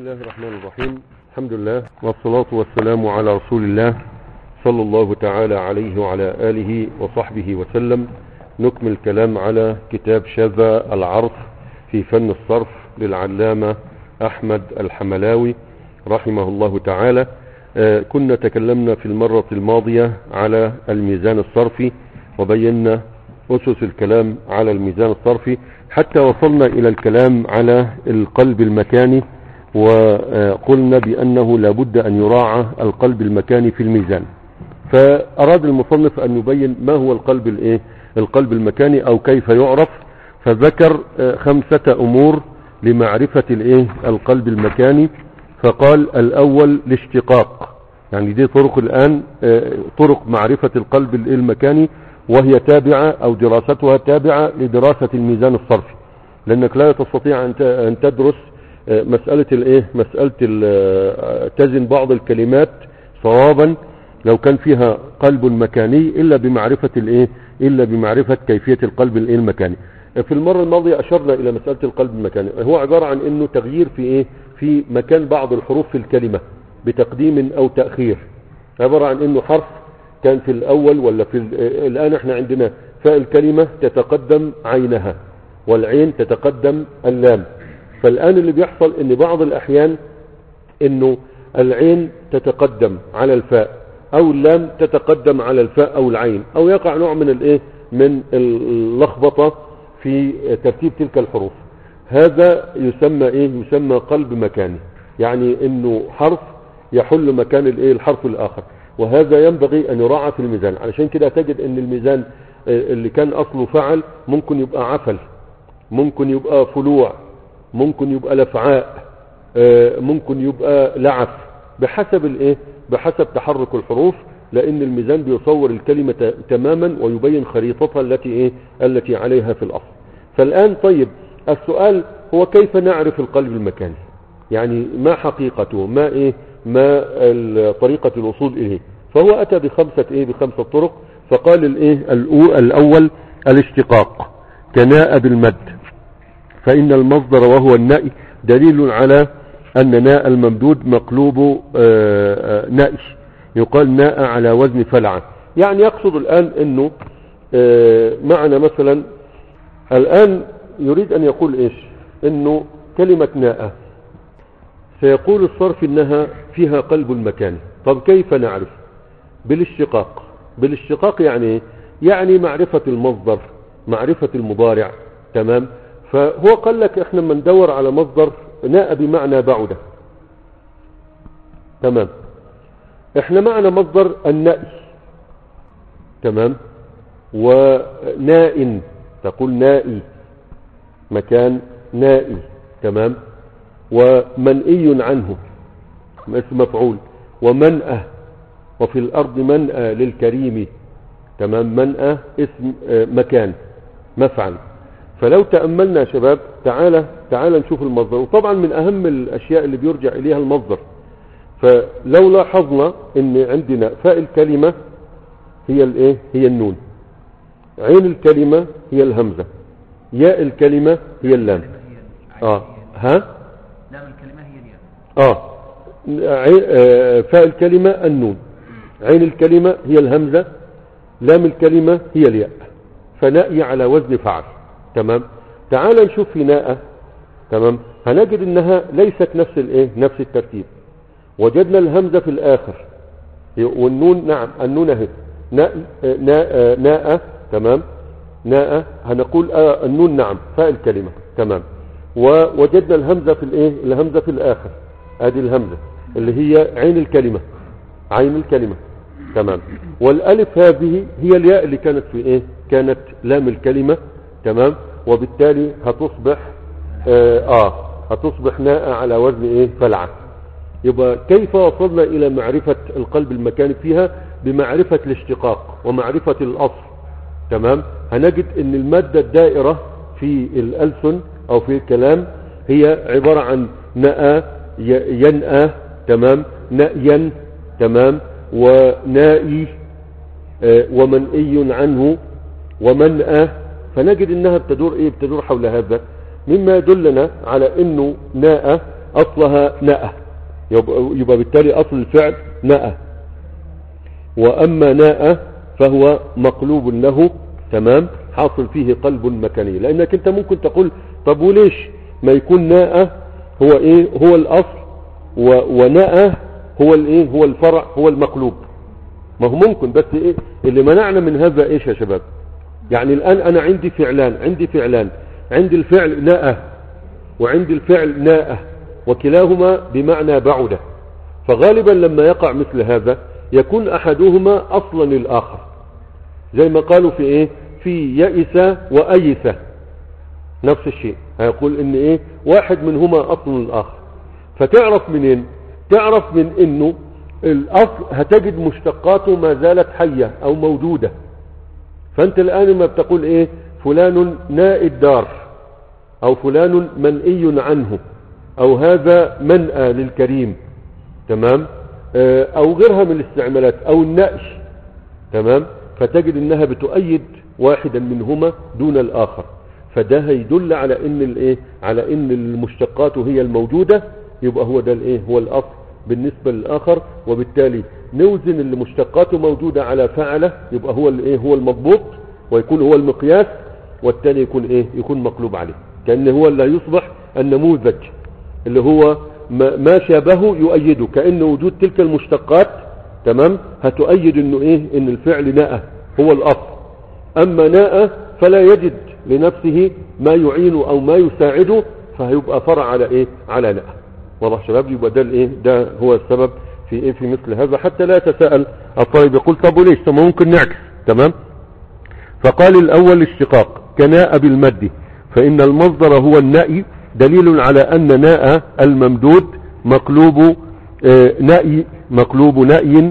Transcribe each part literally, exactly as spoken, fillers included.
الله الرحمن الرحيم. الحمد لله والصلاة والسلام على رسول الله صلى الله تعالى عليه وعلى آله وصحبه وسلم. نكمل الكلام على كتاب شذا العرف في فن الصرف للعلامة أحمد الحملاوي رحمه الله تعالى. آه كنا تكلمنا في المرة الماضية على الميزان الصرفي وبينا أسس الكلام على الميزان الصرفي حتى وصلنا إلى الكلام على القلب المكاني، وقلنا بأنه لابد أن يراعى القلب المكاني في الميزان. فأراد المصنف أن يبين ما هو القلب الإيه القلب المكاني أو كيف يعرف، فذكر خمسة أمور لمعرفة الإيه القلب المكاني. فقال الأول الاشتقاق، يعني دي طرق الآن طرق معرفة القلب المكاني، وهي تابعة أو دراستها تابعة لدراسة الميزان الصرفي، لأنك لا تستطيع أن تدرس مسألة الايه مسألة تزن بعض الكلمات صوابا لو كان فيها قلب مكاني إلا بمعرفة الايه إلا بمعرفة كيفية القلب المكاني. في المرة الماضية أشرنا إلى مسألة القلب المكاني، هو عبارة عن إنه تغيير في ايه في مكان بعض الحروف في الكلمة بتقديم أو تأخير. عبارة عن إنه حرف كان في الأول ولا في الآن احنا عندنا فاء الكلمة تتقدم عينها والعين تتقدم اللام. فالآن اللي بيحصل ان بعض الأحيان انه العين تتقدم على الفاء او اللام تتقدم على الفاء او العين، او يقع نوع من الايه من اللخبطة في ترتيب تلك الحروف. هذا يسمى ايه يسمى قلب مكاني، يعني انه حرف يحل مكان الايه الحرف الاخر، وهذا ينبغي ان يراعى في الميزان. علشان كده تجد ان الميزان اللي كان اصله فعل ممكن يبقى عفل، ممكن يبقى فلوع، ممكن يبقى لفعاء، ممكن يبقى لعف، بحسب الايه بحسب تحرك الحروف، لان الميزان بيصور الكلمة تماما ويبين خريطتها التي ايه التي عليها في الاصل. فالان طيب السؤال هو كيف نعرف القلب المكاني، يعني ما حقيقته، ما ايه ما طريقة الوصول اليه. فهو اتى بخمسة ايه بخمسة طرق. فقال الايه الاول الاشتقاق كناء بالمد، فإن المصدر وهو النأي دليل على أن ناء الممدود مقلوب نأي، يقال ناء على وزن فلعة. يعني يقصد الآن أنه معنى مثلا الآن يريد أن يقول إيش أنه كلمة ناء سيقول الصرف أنها فيها قلب مكاني. طب كيف نعرف؟ بالاشتقاق. بالاشتقاق يعني يعني معرفة المصدر، معرفة المضارع. تمام. فهو قال لك احنا من ندور على مصدر ناء بمعنى بعد. تمام. احنا معنى مصدر النأي. تمام. وناء تقول نائي، مكان نائي. تمام. ومنئي عنه اسم مفعول، ومنأى، وفي الارض منأى للكريم. تمام. منأى اسم مكان مفعل. فلو تأملنا يا شباب تعالى تعالى نشوف المصدر، وطبعا من اهم الاشياء اللي بيرجع اليها المصدر. فلو لاحظنا ان عندنا فاء الكلمة هي الايه هي النون، عين الكلمة هي الهمزة، ياء الكلمة هي اللام. اه ها لام الكلمة هي الياء. اه, آه فاء الكلمة النون، عين الكلمة هي الهمزة، لام الكلمة هي الياء. فنأي على وزن فعل. تمام. تعال نشوف في ناء. تمام. هنجد انها ليست نفس الايه نفس الترتيب. وجدنا الهمزة في الاخر والنون. نعم النون اهي ناء ناء ناء. تمام. ناء هنقول آه النون نعم فاء الكلمة. تمام. ووجدنا الهمزة في الايه الهمزة في الاخر، ادي الهمزة اللي هي عين الكلمة، عين الكلمة. تمام. والالف هذه هي الياء اللي كانت في ايه كانت لام الكلمة. تمام. وبالتالي هتصبح آه, اه هتصبح ناء على وزن ايه فلعة. يبقى كيف وصلنا الى معرفة القلب المكاني فيها؟ بمعرفة الاشتقاق ومعرفة الاصل. تمام. هنجد ان المادة الدائرة في الألسن او في الكلام هي عبارة عن نأى، ينأى. تمام. نأيا. تمام. ونائي، آه ومنئي عنه، ومنأى. فنجد انها بتدور ايه بتدور حول هذا، مما يدلنا على انه ناء اصلها نأى، يبقى, يبقى بالتالي اصل الفعل نأى. واما ناء فهو مقلوب له، تمام، حاصل فيه قلب مكاني. لانك انت ممكن تقول طب وليش ما يكون ناء هو ايه هو الاصل وناء هو الايه هو الفرع هو المقلوب؟ ما هو ممكن، بس ايه اللي منعنا من هذا ايش يا شباب؟ يعني الان انا عندي فعلان عندي فعلان عندي الفعل ناء وعندي الفعل ناء، وكلاهما بمعنى بعد. فغالبا لما يقع مثل هذا يكون احدهما اصلا للاخر، زي ما قالوا في ايه في يئس وايس، نفس الشيء، هيقول ان ايه واحد منهما اصل للاخر. فتعرف منين؟ تعرف من انه الاصل هتجد مشتقاته ما زالت حية او موجودة. فانت الان ما بتقول ايه فلان ناء الدار، او فلان منئي عنه، او هذا منأى للكريم، تمام، او غيرها من الاستعمالات، او النأش، تمام، فتجد انها بتؤيد واحدا منهما دون الاخر. فده هيدل على ان الايه على ان المشتقات هي الموجودة، يبقى هو ده الايه هو الاصل بالنسبة للاخر. وبالتالي نوزن اللي مشتقاته موجودة على فعله، يبقى هو الايه هو المضبوط ويكون هو المقياس، والتاني يكون ايه يكون مقلوب عليه، كأنه هو اللي يصبح النموذج اللي هو ما شابهه يؤيده، كأن وجود تلك المشتقات، تمام، هتؤيد انه ايه ان الفعل ناء هو الاصل. اما ناء فلا يجد لنفسه ما يعينه او ما يساعده، فهيبقى فرع على ايه على ناء. واضح شباب؟ يبقى ده الايه ده هو السبب في ايه في مثل هذا، حتى لا يتساءل الطالب يقول طب وليش؟ طب ممكن نعكس، تمام. فقال الاول اشتقاق كناء بالمد، فان المصدر هو النأي، دليل على ان ناء الممدود مقلوب نأي مقلوب نأي،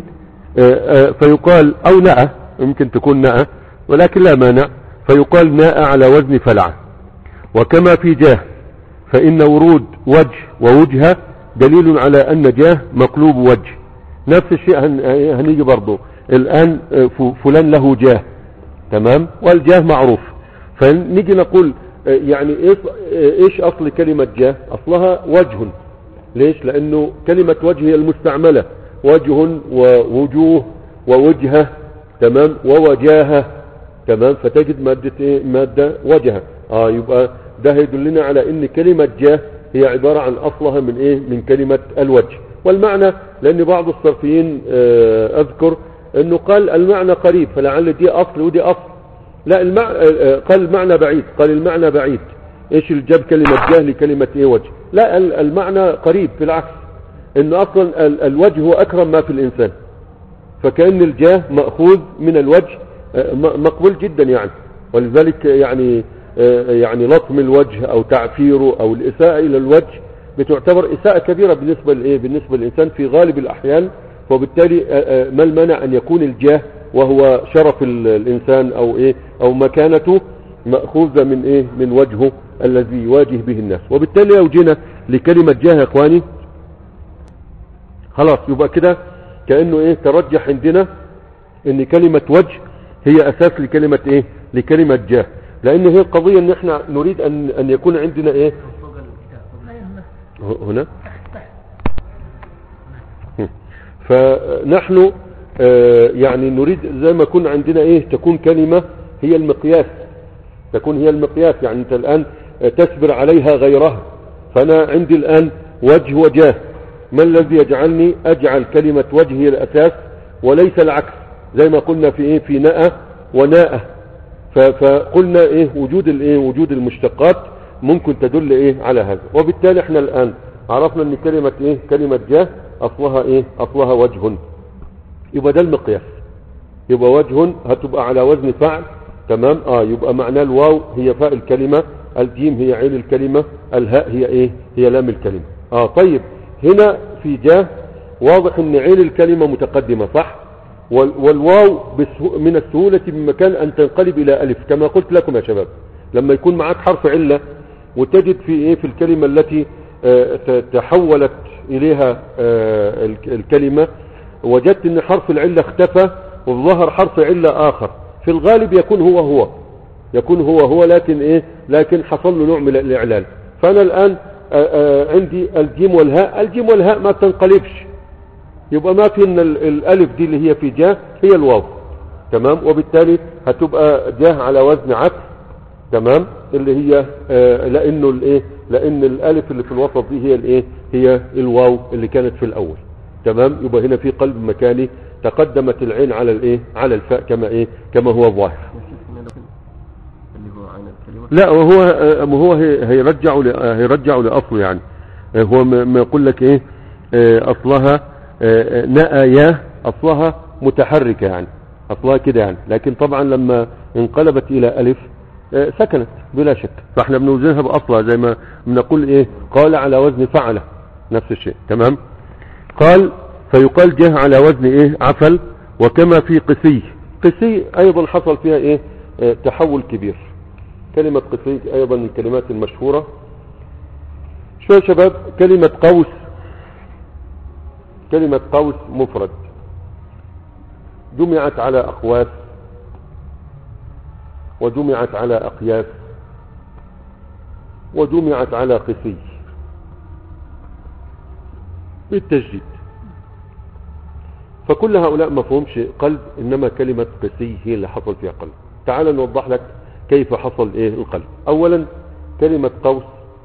فيقال او نأى، يمكن تكون نأى ولكن لا مانع، فيقال ناء على وزن فلعة. وكما في جاه، فإن ورود وجه ووجهة دليل على أن جاه مقلوب وجه. نفس الشيء هنيجي برضو الآن فلان له جاه، تمام، والجاه معروف، فنيجي نقول يعني ايش اصل كلمة جاه؟ اصلها وجه. ليش؟ لانه كلمة وجه هي المستعملة، وجه ووجوه ووجهة، تمام، ووجاهة، تمام، فتجد مادة ايه مادة وجهة. اه يبقى ده يدلنا على ان كلمة جاه هي عبارة عن اصلها من ايه من كلمة الوجه. والمعنى، لان بعض الصرفيين آه اذكر انه قال المعنى قريب، فلعل دي اصل ودي اصل. لا، المعنى قال المعنى بعيد، قال المعنى بعيد. ايش اللي جاب كلمة جاه لكلمة ايه وجه؟ لا، المعنى قريب، في العكس، ان اصلا الوجه هو اكرم ما في الانسان، فكأن الجاه مأخوذ من الوجه، مقبول جدا يعني. ولذلك يعني يعني لطم الوجه او تعفيره او الاساءة الى الوجه بتعتبر اساءة كبيرة بالنسبة لايه بالنسبة للانسان في غالب الاحيان. وبالتالي ما المانع ان يكون الجاه وهو شرف الانسان او ايه او مكانته مأخوذة من ايه من وجهه الذي يواجه به الناس. وبالتالي لو جينا لكلمة جاه يا اخواني، خلاص يبقى كده كأنه ايه ترجح عندنا ان كلمة وجه هي اساس لكلمة ايه لكلمة جاه، لانه هي القضية ان احنا نريد ان ان يكون عندنا ايه هنا. فنحن آه يعني نريد زي ما كنا عندنا ايه تكون كلمة هي المقياس، تكون هي المقياس. يعني انت الان تسبر عليها غيرها، فانا عندي الان وجه وجاه، ما الذي يجعلني اجعل كلمة وجه هي الاساس وليس العكس، زي ما قلنا في ايه في ناء وناء. فقلنا ايه وجود الايه وجود المشتقات ممكن تدل ايه على هذا. وبالتالي احنا الان عرفنا ان كلمة ايه كلمة جاه اصلها ايه اصلها وجه، يبقى ده المقياس، يبقى وجه هتبقى على وزن فعل، تمام. اه يبقى معناه الواو هي فاء الكلمة، الجيم هي عين الكلمة، الهاء هي ايه هي لام الكلمة. اه طيب هنا في جاه واضح ان عين الكلمة متقدمة، صح؟ والواو من السهولة بمكان ان تنقلب الى الف، كما قلت لكم يا شباب، لما يكون معك حرف علة وتجد في ايه في الكلمة التي اه تحولت اليها اه الكلمة، وجدت ان حرف العلة اختفى وظهر حرف علة اخر، في الغالب يكون هو هو يكون هو هو لكن ايه لكن حصل له نوع من الاعلال. فانا الان عندي الجيم والهاء، الجيم والهاء ما تنقلبش، يبقى ما في ان الالف دي اللي هي في جاه هي الواو، تمام، وبالتالي هتبقى جاه على وزن عكس، تمام، اللي هي آه لانه الايه لان الالف اللي في الوسط دي هي الايه هي الواو اللي كانت في الاول، تمام. يبقى هنا في قلب مكاني، تقدمت العين على الايه على الفاء كما ايه كما هو ظاهر. لا وهو آه هو هيرجعوا هيرجعوا لاصله، يعني هو ما يقول لك ايه آه اصلها آه نأياه، اصلها متحركه يعني، اصلها كده يعني، لكن طبعا لما انقلبت الى الف سكنت بلا شك، فاحنا بنوزنها باصلها زي ما بنقول ايه قال على وزن فعله، نفس الشيء، تمام. قال فيقال جه على وزن ايه عفل. وكما في قسي، قسي ايضا حصل فيها ايه اه تحول كبير. كلمة قسي ايضا من الكلمات المشهورة. شو يا شباب، كلمة قوس، كلمة قوس مفرد جمعت على اقواس وجمعت على أقياس وجمعت على قسي بالتجديد، فكل هؤلاء ما فهمش قلب، إنما كلمة قسي هي اللي حصل فيها قلب. تعال نوضح لك كيف حصل إيه القلب. أولا كلمة قوس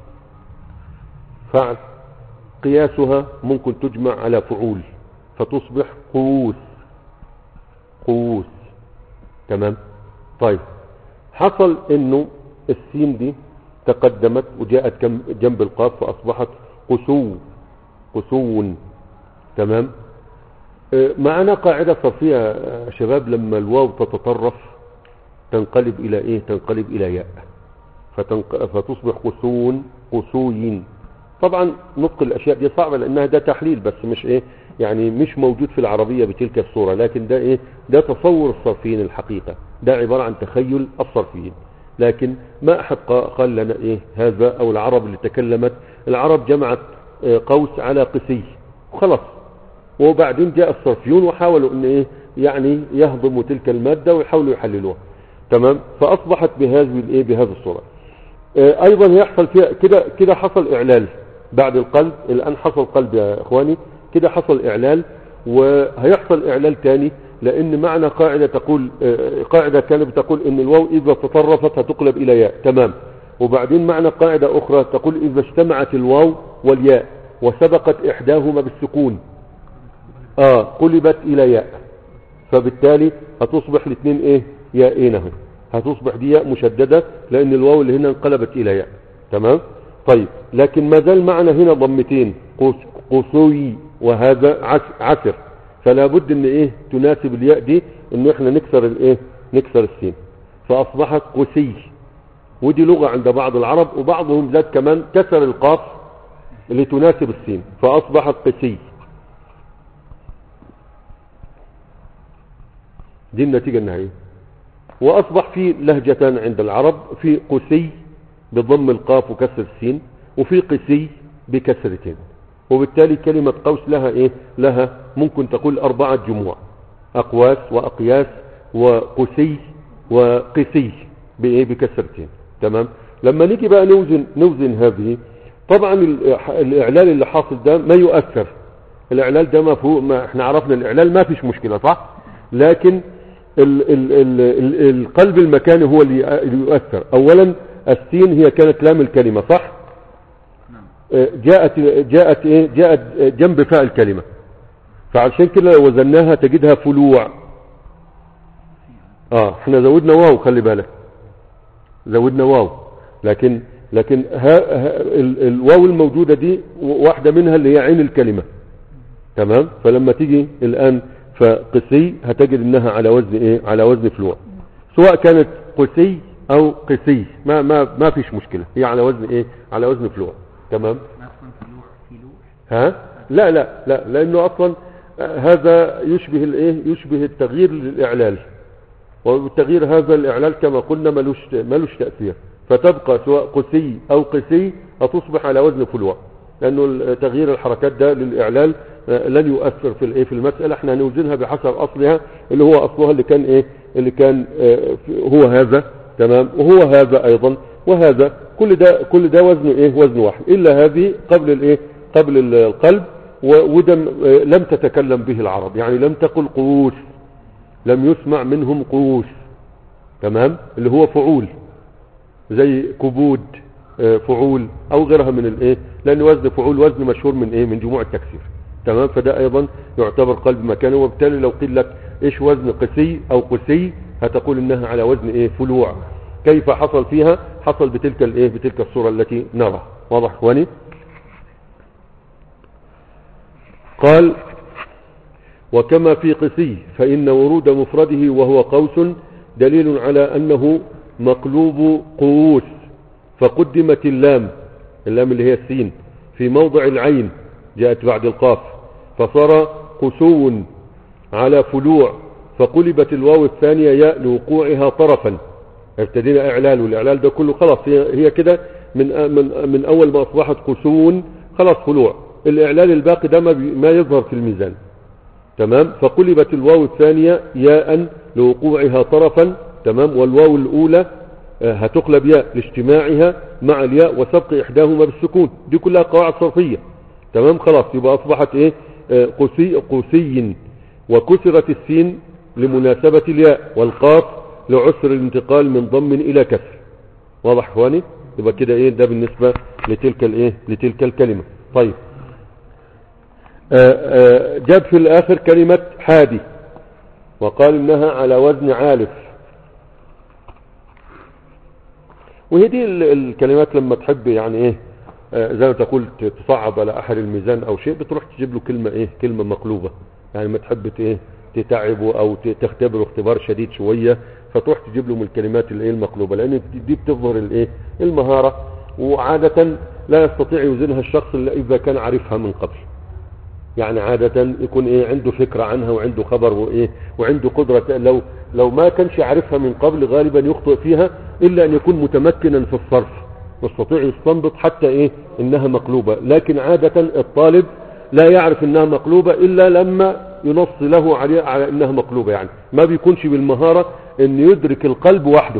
فعل، قياسها ممكن تجمع على فعول فتصبح قوس، قوس، تمام. طيب حصل انه السين دي تقدمت وجاءت جنب القاف فاصبحت قسو، قسو، تمام. معنا قاعدة صرفية يا شباب، لما الواو تتطرف تنقلب الى ايه تنقلب الى ياء فتنق... فتصبح قسون، قسوين. طبعا نطق الاشياء دي صعبة لانها ده تحليل بس مش ايه يعني مش موجود في العربية بتلك الصورة، لكن ده ايه ده تصور الصرفيين الحقيقة، ده عبارة عن تخيل الصرفيين، لكن ما احد قال لنا ايه هذا، او العرب اللي تكلمت، العرب جمعت قوس على قسي وخلاص، وبعدين جاء الصرفيون وحاولوا ان ايه يعني يهضموا تلك المادة ويحاولوا يحللوها، تمام. فاصبحت بهذه الايه بهذه الصورة. ايضا يحصل فيها كده كده حصل اعلال بعد القلب، الان حصل قلب يا اخواني، كده حصل اعلال، وهيحصل اعلال تاني، لان معنى قاعدة تقول قاعدة كانت بتقول ان الواو اذا تطرفت هتقلب الى ياء، تمام. وبعدين معنى قاعدة اخرى تقول اذا اجتمعت الواو والياء وسبقت احداهما بالسكون اه قلبت الى ياء، فبالتالي هتصبح الاثنين ايه ياءين اهو، هتصبح دي ياء مشددة لان الواو اللي هنا انقلبت الى ياء، تمام. طيب لكن ما زال معنا هنا ضمتين، قسوي وهذا عسر، فلا بد ان ايه تناسب الياء دي انه احنا نكسر الايه نكسر السين، فاصبحت قسي. ودي لغة عند بعض العرب، وبعضهم زاد كمان كسر القاف اللي تناسب السين فاصبحت قسي. دي النتيجة النهائية. واصبح في لهجتان عند العرب، في قسي بضم القاف وكسر السين، وفي قسي بكسرتين، وبالتالي كلمة قوس لها ايه لها ممكن تقول اربعة جموع، اقواس واقياس وقسي وقسي بايه بكسرتين، تمام. لما نيجي بقى نوزن نوزن هذه، طبعا الاعلال اللي حاصل ده ما يؤثر، الاعلال ده ما فوق ما احنا عرفنا الاعلال ما فيش مشكلة صح، لكن ال ال ال ال القلب المكاني هو اللي يؤثر. اولا السين هي كانت لام الكلمة صح، جاءت جاءت ايه جاءت جنب فاء الكلمة، فعشان كده لو وزناها تجدها فلوع. اه احنا زودنا واو، خلي بالك زودنا واو، لكن لكن ها ها ال الواو الموجودة دي واحدة منها اللي هي عين الكلمة، تمام. فلما تيجي الان فقسي هتجد انها على وزن ايه على وزن فلوع، سواء كانت قسي او قسي ما ما ما فيش مشكلة، هي على وزن ايه على وزن فلوع، تمام. ها لا لا لا لانه اصلا هذا يشبه الايه يشبه التغيير للاعلال، والتغيير هذا الاعلال كما قلنا ملوش ملوش تاثير، فتبقى سواء قسي او قسي هتصبح على وزن فلوع، لانه تغيير الحركات ده للاعلال لن يؤثر في الايه في المساله. احنا هنوزنها بحسب اصلها اللي هو اصلها اللي كان ايه اللي كان هو هذا، تمام، وهو هذا ايضا، وهذا كل ده كل ده وزنه ايه وزن واحد، الا هذه قبل الايه قبل القلب، ودم لم تتكلم به العرب، يعني لم تقل قوس، لم يسمع منهم قوس، تمام، اللي هو فعول زي كبود فعول او غيرها من الايه، لان وزن فعول وزن مشهور من ايه من جموع التكسير، تمام. فده ايضا يعتبر قلب مكانه، وبالتالي لو قيل لك ايش وزن قسي او قسي هتقول انها على وزن ايه فلوع. كيف حصل فيها؟ حصل بتلك الايه بتلك الصورة التي نرى. واضح اخواني؟ قال وكما في قسي فإن ورود مفرده وهو قوس دليل على أنه مقلوب قوس، فقدمت اللام اللام اللي هي السين في موضع العين جاءت بعد القاف، فصار قسو على فلوع، فقلبت الواو الثانية ياء لوقوعها طرفا. ابتدينا اعلال، والاعلال ده كله خلاص هي كده من من من اول ما اصبحت قسو خلاص فلوع، الاعلال الباقي ده ما يظهر في الميزان، تمام. فقلبت الواو الثانية ياء لوقوعها طرفا، تمام، والواو الاولى هتقلب ياء لاجتماعها مع الياء وسبق احداهما بالسكون. دي كلها قواعد صرفية، تمام. خلاص يبقى اصبحت ايه قسي قسي، وكسرت السين لمناسبة الياء، والقاف لعسر الانتقال من ضم الى كسر. واضح اخواني؟ يبقى كده ايه ده بالنسبة لتلك الايه لتلك الكلمة. طيب آآ آآ جاب في الاخر كلمة حادي وقال انها على وزن عالف، وهي دي الكلمات لما تحب يعني ايه زي ما تقول تصعب على احد الميزان او شيء، بتروح تجيب له كلمة ايه كلمة مقلوبة، يعني ما تحب ايه تتعبه او تختبره اختبار شديد شوية، فتروح تجيب له من الكلمات الايه المقلوبة، لان دي بتظهر الايه المهارة، وعادة لا يستطيع يوزنها الشخص الا اذا كان عارفها من قبل. يعني عادة يكون ايه عنده فكرة عنها وعنده خبر وايه وعنده قدرة، لو لو ما كانش عارفها من قبل غالبا يخطئ فيها، الا ان يكون متمكنا في الصرف يستطيع يستنبط حتى ايه انها مقلوبة. لكن عادة الطالب لا يعرف انها مقلوبة الا لما ينص له على, على انها مقلوبة، يعني ما بيكونش بالمهارة ان يدرك القلب وحده.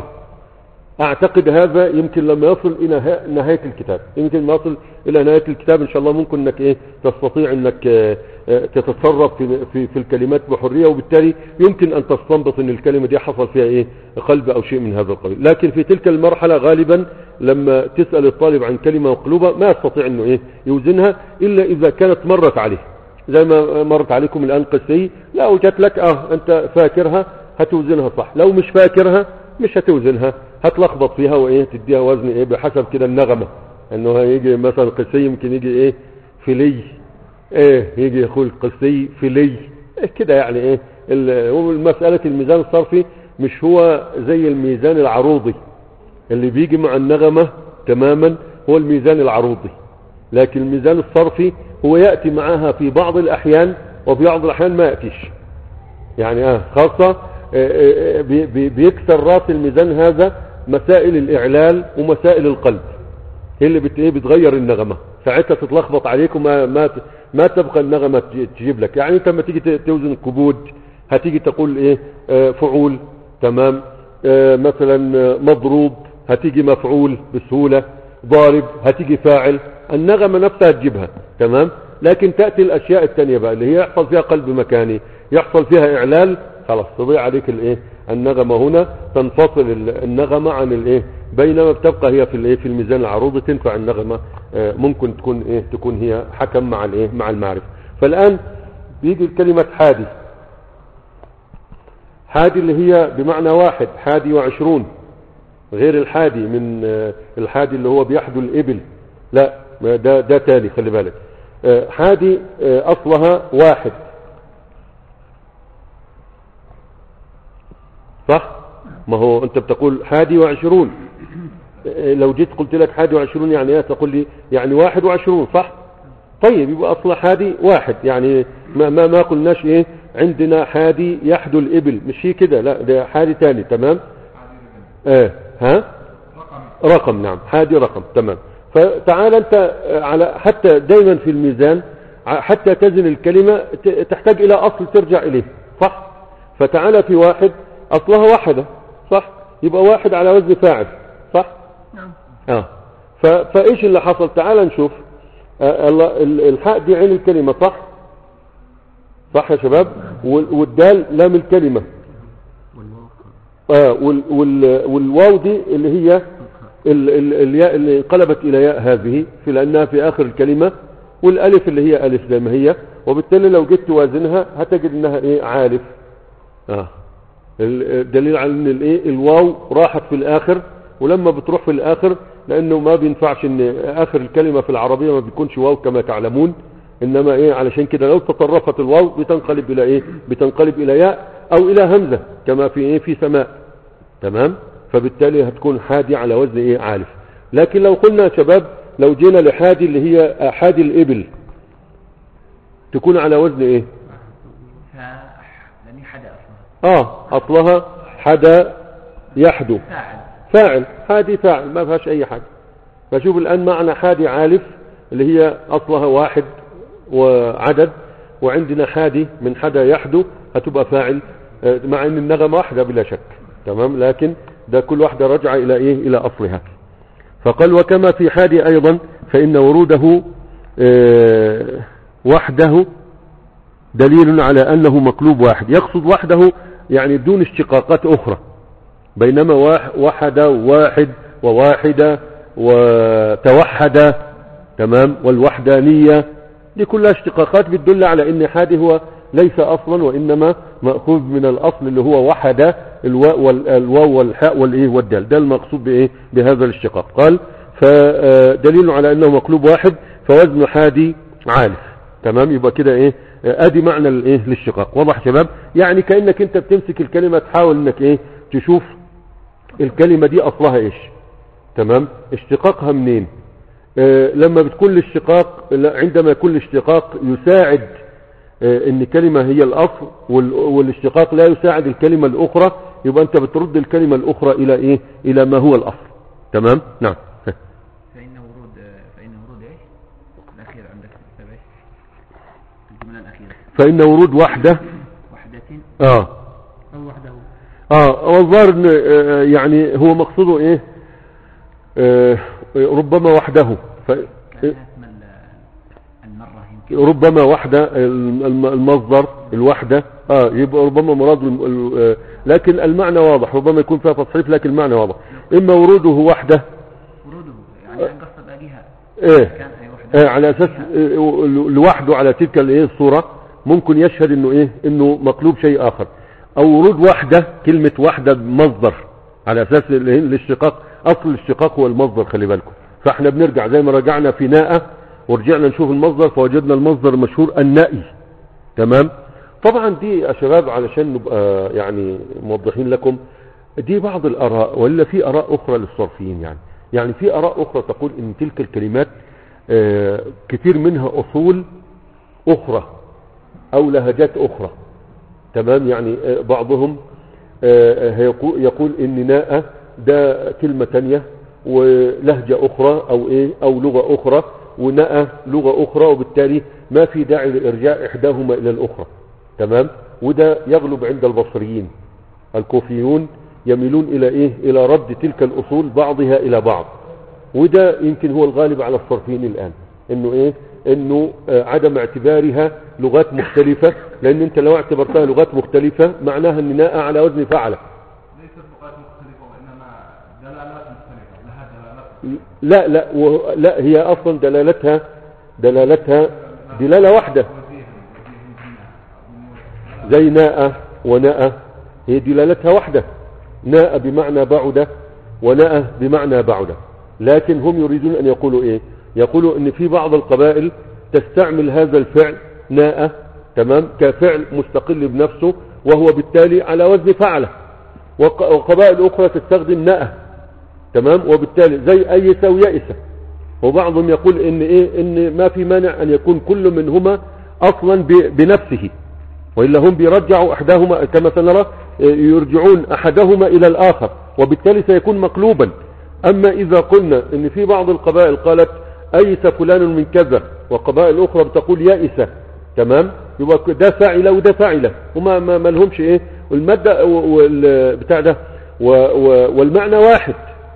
اعتقد هذا يمكن لما يصل الى نهاية الكتاب، يمكن لما يصل الى نهاية الكتاب ان شاء الله ممكن انك ايه تستطيع انك اه تتصرف في, في, في الكلمات بحرية، وبالتالي يمكن ان تستنبط ان الكلمة دي حصل فيها ايه قلب او شيء من هذا القبيل. لكن في تلك المرحلة غالبا لما تسأل الطالب عن كلمة مقلوبة ما يستطيع انه ايه يوزنها الا اذا كانت مرت عليه، زي ما مرت عليكم الان قسي، لا وجدت لك اه انت فاكرها هتوزنها صح، لو مش فاكرها مش هتوزنها، هتلخبط فيها وايه تديها وزن ايه بحسب كده النغمة، انه هيجي مثلا قسي يمكن يجي ايه فيلي، ايه يجي يقول قسي فيلي إيه كده، يعني ايه المسألة الميزان الصرفي مش هو زي الميزان العروضي اللي بيجي مع النغمة تماما، هو الميزان العروضي، لكن الميزان الصرفي هو يأتي معها في بعض الاحيان وفي بعض الاحيان ما يأتيش، يعني اه خاصة بي بي بيكسر راس الميزان هذا مسائل الاعلال ومسائل القلب، هي اللي بت بتغير النغمة، ساعتها تتلخبط عليك وما ما ما تبقى النغمة تجيب لك. يعني انت لما تيجي توزن الكبود هتيجي تقول ايه آه فعول، تمام، آه مثلا مضروب هتيجي مفعول بسهولة، ضارب هتيجي فاعل، النغمة نفسها تجيبها، تمام. لكن تأتي الاشياء التانية بقى اللي هي يحصل فيها قلب مكاني، يحصل فيها اعلال، خلاص تضيع عليك الايه النغمة، هنا تنفصل النغمة عن الايه، بينما بتبقى هي في الايه في الميزان العروضي تنفع النغمة آه ممكن تكون ايه تكون هي حكم مع الايه مع المعرفة. فالان بيجي الكلمة حادي، حادي اللي هي بمعنى واحد، حادي وعشرون، غير الحادي من آه الحادي اللي هو بيحدو الابل، لا ده ده تالي خلي بالك. آه حادي آه اصلها واحد صح، ما هو انت بتقول حادي وعشرون، لو جيت قلت لك حادي وعشرون يعني ايه تقول لي يعني واحد وعشرون صح. طيب يبقى اصلا حادي واحد، يعني ما ما, ما قلناش ايه عندنا حادي يحدو الابل، مش هي كده، لا ده حادي تاني، تمام. اه ها رقم, رقم نعم حادي رقم، تمام. فتعال انت على حتى دايما في الميزان حتى تزن الكلمة تحتاج الى اصل ترجع اليه صح. فتعال في واحد اصلها واحدة صح، يبقى واحد على وزن فاعل صح، نعم. اه ف... فايش اللي حصل؟ تعال نشوف. آه الحاء دي عين الكلمة صح صح يا شباب، والدال لام الكلمة، اه وال... وال... والواو دي اللي هي ال... ال... الياء اللي انقلبت الى ياء هذه في لانها في اخر الكلمة، والالف اللي هي الف زي ما هي، وبالتالي لو جيت توازنها هتجد انها ايه؟ عالف. اه الدليل على ان الايه الواو راحت في الاخر، ولما بتروح في الاخر لانه ما بينفعش ان اخر الكلمة في العربية ما بيكونش واو كما تعلمون، انما ايه علشان كده لو تطرفت الواو بتنقلب الى ايه؟ بتنقلب الى ياء او الى همزة كما في ايه؟ في سماء. تمام. فبالتالي هتكون حادي على وزن ايه؟ عالف. لكن لو قلنا يا شباب لو جينا لحادي اللي هي حادي الابل تكون على وزن ايه؟ لاني حدا اصلها اه اصلها حدا يحدو، فاعل فاعل، حادي فاعل ما فيهاش اي حاجة. فشوف الان معنى حادي عالف اللي هي اصلها واحد وعدد، وعندنا حادي من حدا يحدو هتبقى فاعل، مع ان النغمة واحدة بلا شك. تمام. لكن ده كل واحدة رجع الى ايه؟ الى اصلها. فقال وكما في حادي ايضا فان وروده اه وحده دليل على انه مقلوب واحد، يقصد وحده يعني دون اشتقاقات اخرى، بينما وحد واحد وواحدة وتوحد تمام والوحدانية دي كلها اشتقاقات بتدل على ان حادي هو ليس اصلا وانما مأخوذ من الاصل اللي هو وحد، الواو والحاء والايه والدال، ده المقصود بايه؟ بهذا الاشتقاق. قال فدليل على انه مقلوب واحد فوزن حادي عالف. تمام. يبقى كده ايه؟ ادي معنى الايه؟ الاشتقاق. واضح شباب؟ يعني كأنك انت بتمسك الكلمة تحاول انك ايه؟ تشوف الكلمة دي اصلها ايش. تمام. اشتقاقها منين؟ اه لما بتكون الاشتقاق، عندما يكون الاشتقاق يساعد اه ان كلمة هي الاصل والاشتقاق لا يساعد الكلمة الاخرى، يبقى انت بترد الكلمة الاخرى الى ايه؟ الى ما هو الاصل. تمام. نعم. فإن ورود فإن ورود ايش الاخير عندك ايش الجملة الاخيرة؟ فإن ورود وحدة وحدتين اه او وحده اه والظاهر ان اه يعني هو مقصوده ايه؟ اه ربما وحده ف... المرة يمكن ربما وحده المصدر الوحدة اه يبقى ربما مراد اه لكن المعنى واضح، ربما يكون فيها تصحيف لكن المعنى واضح. اما وروده وحده وروده يعني قصد باقيها ايه كان اي اه على اساس اه لوحده على تلك الايه الصورة ممكن يشهد انه ايه؟ انه مقلوب شيء اخر. او ورود وحده كلمة وحده مصدر على اساس الاشتقاق، اصل الاشتقاق هو المصدر خلي بالكم. فاحنا بنرجع زي ما رجعنا في ناء ورجعنا نشوف المصدر فوجدنا المصدر المشهور النائي. تمام. طبعا دي يا شباب علشان نبقى يعني موضحين لكم دي بعض الاراء، ولا في اراء اخرى للصرفيين يعني يعني في اراء اخرى تقول ان تلك الكلمات آه كتير منها اصول اخرى او لهجات اخرى. تمام. يعني آه بعضهم آه يقول ان ناء ده كلمة تانية ولهجة اخرى او ايه او لغة اخرى، ونأى لغة اخرى، وبالتالي ما في داعي لارجاع احداهما الى الاخرى. تمام. وده يغلب عند البصريين. الكوفيون يميلون الى ايه؟ الى رد تلك الاصول بعضها الى بعض، وده يمكن هو الغالب على الصرفيين الان، انه ايه؟ انه عدم اعتبارها لغات مختلفة، لان انت لو اعتبرتها لغات مختلفة معناها ان ناء على وزن فعل. لا لا لا هي اصلا دلالتها دلالتها دلالة واحدة زي ناء وناء، هي دلالتها واحدة. ناء بمعنى بعد وناء بمعنى بعد، لكن هم يريدون ان يقولوا ايه؟ يقولوا ان في بعض القبائل تستعمل هذا الفعل ناء تمام كفعل مستقل بنفسه وهو بالتالي على وزن فعله، وقبائل اخرى تستخدم ناء تمام وبالتالي زي ايس ويائسة. وبعضهم يقول ان ايه؟ ان ما في مانع ان يكون كل منهما اصلا بنفسه، وإلا هم بيرجعوا احداهما كما سنرى يرجعون احدهما الى الاخر، وبالتالي سيكون مقلوبا. اما اذا قلنا ان في بعض القبائل قالت ايس فلان من كذا، وقبائل اخرى بتقول يائسة تمام، يبقى ده فاعله وده فاعله، وما ما, ما لهمش ايه؟ والمادة بتاع ده والمعنى واحد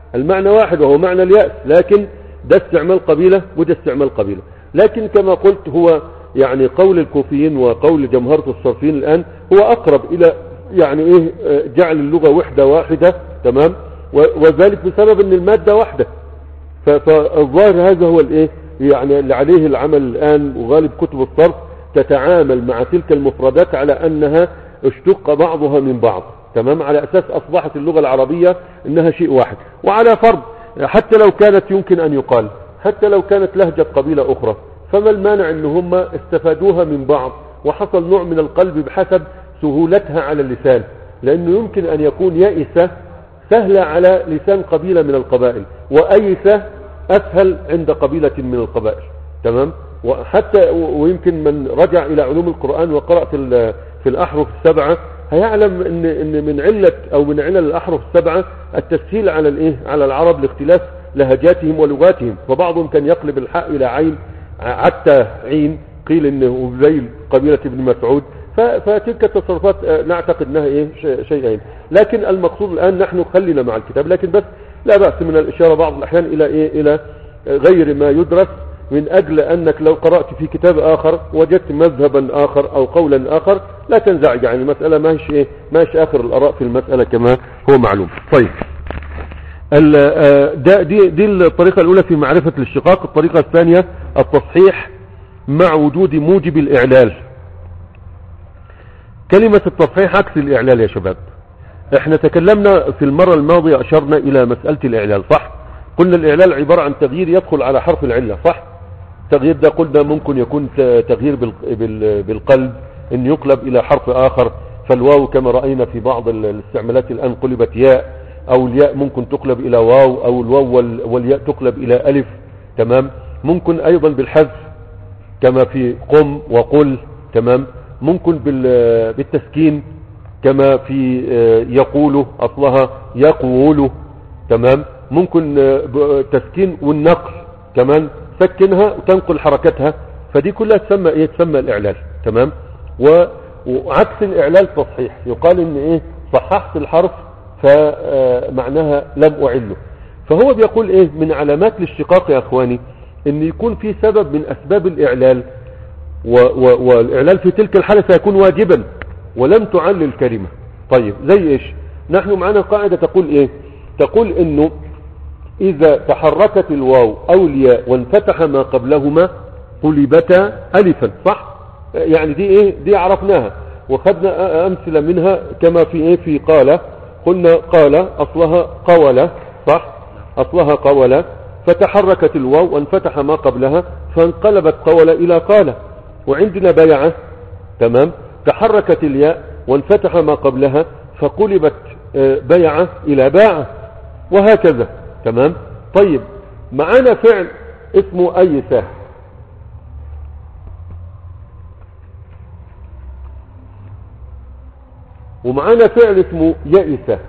المعنى واحد وهو معنى اليأس، لكن ده استعمال قبيلة وده استعمال قبيلة. لكن كما قلت هو يعني قول الكوفيين وقول جمهرة الصرفيين الآن هو أقرب إلى يعني إيه جعل اللغة وحدة واحدة، تمام، وذلك بسبب أن المادة واحدة. فالظاهر هذا هو الإيه يعني اللي عليه العمل الآن، وغالب كتب الصرف تتعامل مع تلك المفردات على أنها اشتق بعضها من بعض، تمام، على أساس أصبحت اللغة العربية إنها شيء واحد. وعلى فرض حتى لو كانت يمكن أن يقال حتى لو كانت لهجة قبيلة أخرى، فما المانع أن هم استفادوها من بعض وحصل نوع من القلب بحسب سهولتها على اللسان، لأنه يمكن أن يكون يائسة سهلة على لسان قبيلة من القبائل، وأيسة أسهل عند قبيلة من القبائل، تمام. وحتى ويمكن من رجع إلى علوم القرآن وقرأ في في الأحرف السبعة هيعلم إن إن من علة أو من علل الأحرف السبعة التسهيل على الإيه على العرب لاختلاف لهجاتهم ولغاتهم، فبعضهم كان يقلب الحاء إلى عين حتى عين، قيل إنه زي قبيلة ابن مسعود. فتلك التصرفات نعتقد انها ايه شيئين، لكن المقصود الان نحن خلينا مع الكتاب، لكن بس لا بأس من الاشارة بعض الاحيان الى ايه الى غير ما يدرس، من اجل انك لو قرأت في كتاب اخر وجدت مذهبا اخر او قولا اخر لا تنزعج، يعني المسألة ماهيش ايه ماهيش اخر الاراء في المسألة كما هو معلوم. طيب ده دي دي الطريقة الاولى في معرفة الاشتقاق. الطريقة الثانية التصحيح مع وجود موجب الاعلال. كلمة التصحيح عكس الإعلال يا شباب. احنا تكلمنا في المرة الماضية أشرنا إلى مسألة الإعلال، صح؟ قلنا الإعلال عبارة عن تغيير يدخل على حرف العلة، صح؟ التغيير ده قلنا ممكن يكون تغيير بالقلب، إن يقلب إلى حرف آخر، فالواو كما رأينا في بعض الاستعمالات الآن قلبت ياء، أو الياء ممكن تقلب إلى واو، أو الواو والياء تقلب إلى ألف، تمام؟ ممكن أيضا بالحذف كما في قم وقل، تمام؟ ممكن بالتسكين كما في يقول أصلها يقول، تمام. ممكن تسكين والنقل كمان سكنها وتنقل حركتها، فدي كلها تسمى ايه تسمى الإعلال، تمام. وعكس الإعلال تصحيح، يقال ان ايه صححت الحرف فمعناها لم أعله. فهو بيقول ايه من علامات الاشتقاق يا اخواني ان يكون في سبب من اسباب الإعلال، والإعلال في تلك الحالة سيكون واجبا ولم تعل الكلمة. طيب زي ايش؟ نحن معنا قاعدة تقول ايه تقول انه اذا تحركت الواو او الياء وانفتح ما قبلهما قلبتا الفا، صح؟ يعني دي ايه دي عرفناها وخدنا امثلة منها، كما في ايه في قال، قلنا قال اصلها قولة، صح؟ اصلها قولة، فتحركت الواو وانفتح ما قبلها فانقلبت قولة الى قال. وعندنا بيعة، تمام، تحركت الياء وانفتح ما قبلها فقلبت بيعة الى باعة، وهكذا، تمام. طيب معنا فعل اسمه ايسة، ومعنا فعل اسمه يئسة،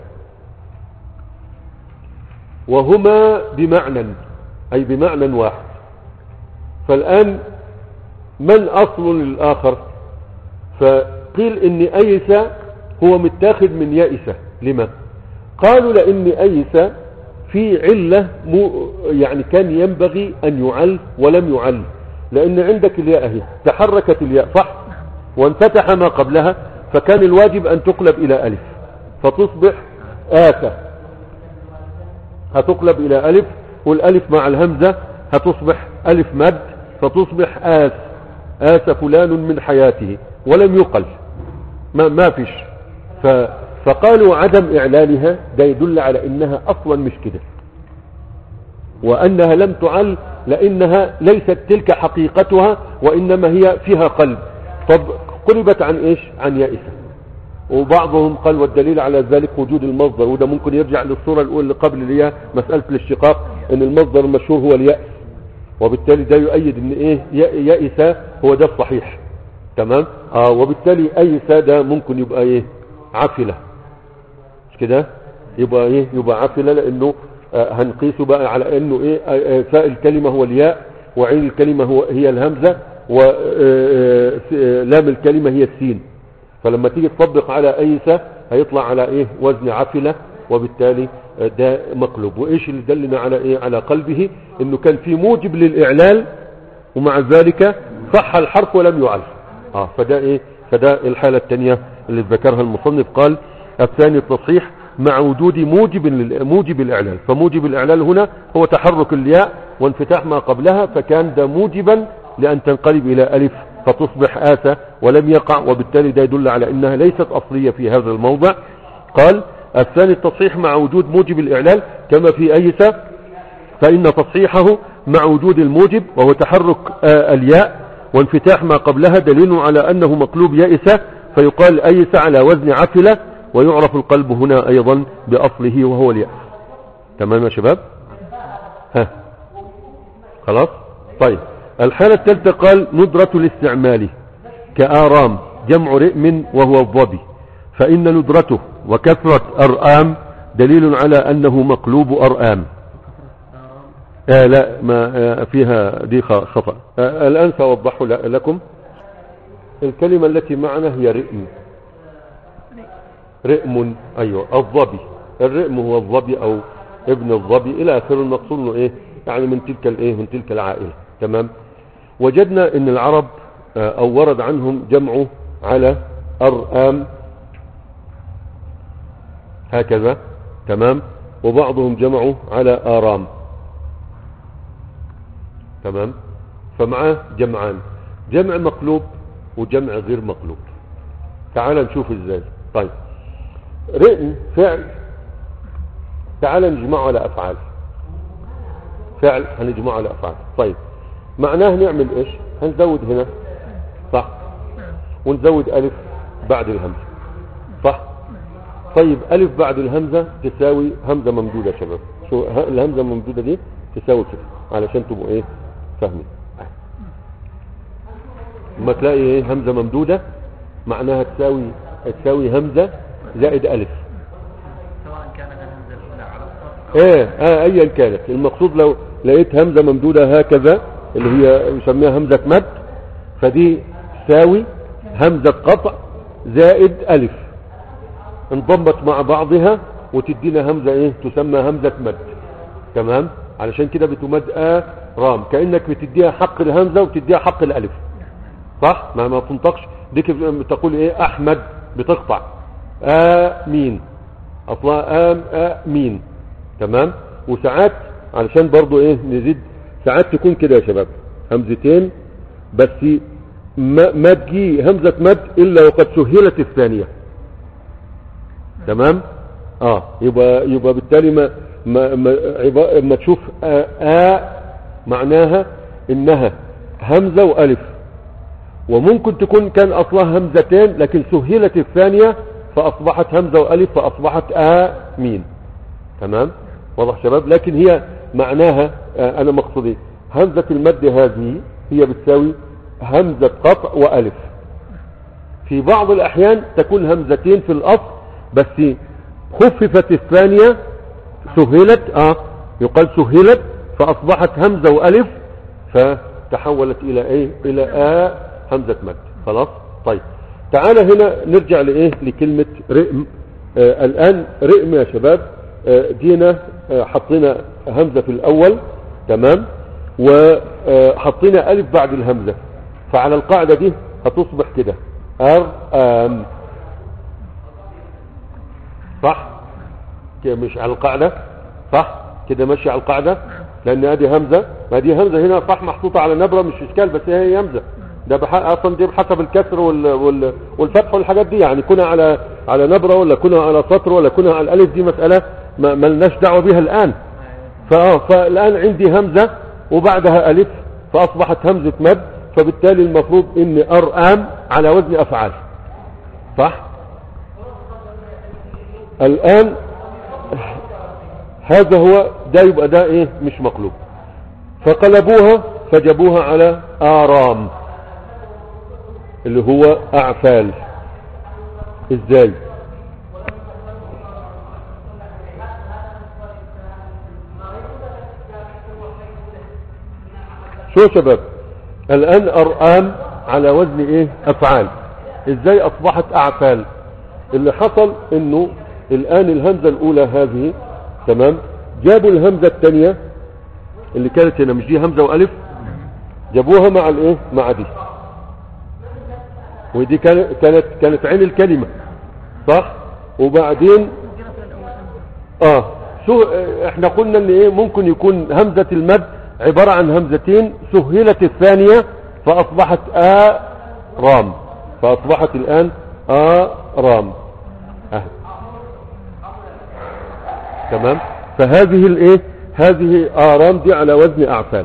وهما بمعنى اي بمعنى واحد. فالان من اصل للاخر؟ فقيل ان ايسة هو متاخد من يئسة. لما؟ قالوا لان ايسة في علة مو يعني كان ينبغي ان يعل ولم يعل، لان عندك الياء اهي تحركت الياء، صح؟ وانفتح ما قبلها، فكان الواجب ان تقلب الى الف فتصبح آسة، هتقلب الى الف، والالف مع الهمزة هتصبح الف مد فتصبح آس، آس فلان من حياته، ولم يقل، ما, ما فيش. ف فقالوا عدم إعلانها ده يدل على إنها أصلا مش كده، وأنها لم تعل لأنها ليست تلك حقيقتها، وإنما هي فيها قلب. طب قلبت عن إيش؟ عن يائسة. وبعضهم قال والدليل على ذلك وجود المصدر، وده ممكن يرجع للصورة الأولى اللي قبل اللي هي مسألة الاشتقاق، إن المصدر المشهور هو اليأس، وبالتالي ده يؤيد إن إيه يائسة هو ده الصحيح، تمام. آه وبالتالي أيسة ده ممكن يبقى إيه عفلة كده، يبقى ايه يبقى عفلة، لانه آه هنقيسه بقى على انه ايه آه فاء الكلمة هو الياء، وعين الكلمة هو هي الهمزة، ولام الكلمة هي السين. فلما تيجي تطبق على ايسة هيطلع على ايه وزن عفلة، وبالتالي ده مقلوب. وايش اللي دلنا على ايه؟ على قلبه انه كان في موجب للاعلال ومع ذلك صح الحرف ولم يعل. اه فده ايه؟ فده الحالة الثانية اللي ذكرها المصنف. قال الثاني التصحيح مع وجود موجب موجب الاعلال. فموجب الاعلال هنا هو تحرك الياء وانفتاح ما قبلها، فكان ده موجبا لان تنقلب الى الف فتصبح آسة ولم يقع، وبالتالي ده يدل على انها ليست اصلية في هذا الموضع. قال الثاني التصحيح مع وجود موجب الاعلال كما في ايسة، فان تصحيحه مع وجود الموجب وهو تحرك آه الياء وانفتاح ما قبلها دليل على انه مقلوب يائسة، فيقال ايسة على وزن عفلة، ويعرف القلب هنا ايضا باصله وهو الياء. تمام يا شباب؟ ها خلاص. طيب الحالة الثالثة قال ندرة الاستعمال كآرام جمع رئم وهو الظبي، فإن ندرته وكثرة أرآم دليل على أنه مقلوب أرآم. آه لا ما آه فيها دي خطأ. آه الآن سأوضح لكم. الكلمة التي معنا هي رئم. رئم أيوة الظبي. الرئم هو الظبي أو ابن الظبي إلى آخر. المقصود له إيه؟ يعني من تلك الإيه؟ من تلك العائلة. تمام. وجدنا ان العرب او ورد عنهم جمعه على ارآم هكذا. تمام. وبعضهم جمعوا على آرام. تمام. فمعاه جمعان، جمع مقلوب وجمع غير مقلوب. تعال نشوف ازاي. طيب رئم فعل، تعال نجمعه على افعال. فعل هنجمعه على افعال. طيب معناه نعمل ايش؟ هنزود هنا صح، ونزود الف بعد الهمزة صح. طيب الف بعد الهمزة تساوي همزة ممدودة. شباب شو الهمزة الممدودة دي؟ تساوي كده علشان تبقوا ايه فاهمين. لما تلاقي ايه همزة ممدودة معناها تساوي تساوي همزة زائد الف، سواء كانت الهمزة الأولى على السطر ايه اه ايا كانت. المقصود لو لقيت همزة ممدودة هكذا اللي هي يسميها همزة مد، فدي تساوي همزة قطع زائد الف انضمت مع بعضها وتدينا همزة ايه تسمى همزة مد. تمام. علشان كده بتمد آ رام، كأنك بتديها حق الهمزة وتديها حق الالف صح. ما ما تنطقش ديك بتقول ايه احمد بتقطع امين اصلا ام امين. تمام. وساعات علشان برضو ايه نزيد، ساعات تكون كده يا شباب همزتين بس ما, ما تجي همزة مد الا وقد سهلت الثانية. تمام. اه يبقى يبقى بالتالي ما ما ما, ما تشوف آ, آ معناها انها همزة والف، وممكن تكون كان اصلها همزتين لكن سهلت الثانية فاصبحت همزة والف فاصبحت امين. تمام. واضح شباب؟ لكن هي معناها آه انا مقصودي همزة المد هذه هي بتساوي همزة قطع والف. في بعض الاحيان تكون همزتين في الاصل بس خففت الثانية سهلت اه يقال سهلت فاصبحت همزة والف فتحولت الى ايه الى آ همزة مد. خلاص. طيب تعالى هنا نرجع لايه لكلمة رئم. آه الان رئم يا شباب آه دينا آه حطينا همزة في الاول. تمام. وحطينا الف بعد الهمزة، فعلى القاعدة دي هتصبح كده ار ام صح كده. مش على القاعدة صح كده ماشي على القاعدة، لان هذه همزة، ما دي همزة هنا صح محطوطة على نبرة مش اشكال، بس هي همزة ده بح... اصلا دي بحسب الكسر وال... وال... والفتح والحاجات دي، يعني كنا على على نبرة ولا كنا على سطر ولا كنا على الالف دي مسألة ما لناش دعوة بها الان. فاه فالان عندي همزة وبعدها الف فاصبحت همزة مد، فبالتالي المفروض ان ارآم على وزن افعال صح. الان هذا هو ده يبقى ده ايه مش مقلوب، فقلبوها فجابوها على آرام اللي هو اعفال. ازاي؟ شو شباب الان ارآم على وزن ايه افعال، ازاي اصبحت اعفال؟ اللي حصل انه الان الهمزة الاولى هذه تمام. جابوا الهمزة الثانية اللي كانت هنا، مش دي همزة والف، جابوها مع الايه مع دي، ودي كانت كانت كانت عين الكلمة صح. وبعدين اه شو احنا قلنا ان ايه ممكن يكون همزة المد عبارة عن همزتين سهلت الثانية فاصبحت آ رام، فاصبحت الان آ رام اه. تمام. فهذه الايه هذه آرام دي على وزن اعفال.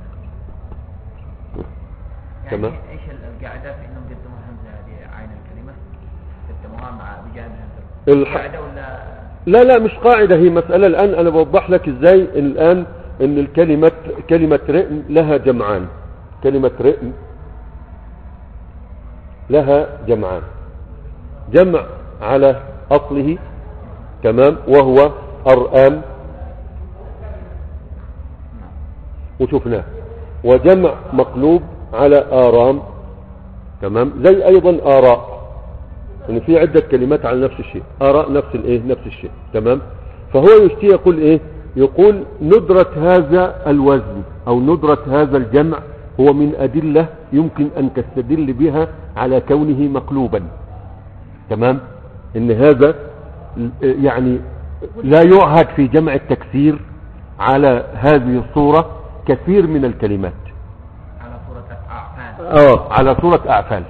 يعني تمام. ايش القاعدة في انهم قدموا الهمزة هذه عين الكلمة قدموها مع بجانب الهمزة الح... قاعدة ولا لا لا مش قاعدة، هي مسألة الآن أنا بوضح لك إزاي الآن إن الكلمة كلمة رئم لها جمعان. كلمة رئم لها جمعان، جمع على أصله تمام وهو أرآم وشفناه، وجمع مقلوب على آرام تمام، زي أيضا آراء، ان في عدة كلمات على نفس الشيء، آراء نفس الايه نفس الشيء تمام. فهو يشتي يقول ايه يقول ندرة هذا الوزن او ندرة هذا الجمع هو من أدلة يمكن أن تستدل بها على كونه مقلوبا تمام. ان هذا يعني لا يعهد في جمع التكسير على هذه الصورة كثير من الكلمات على صورة أعفال اه على صورة أعفال.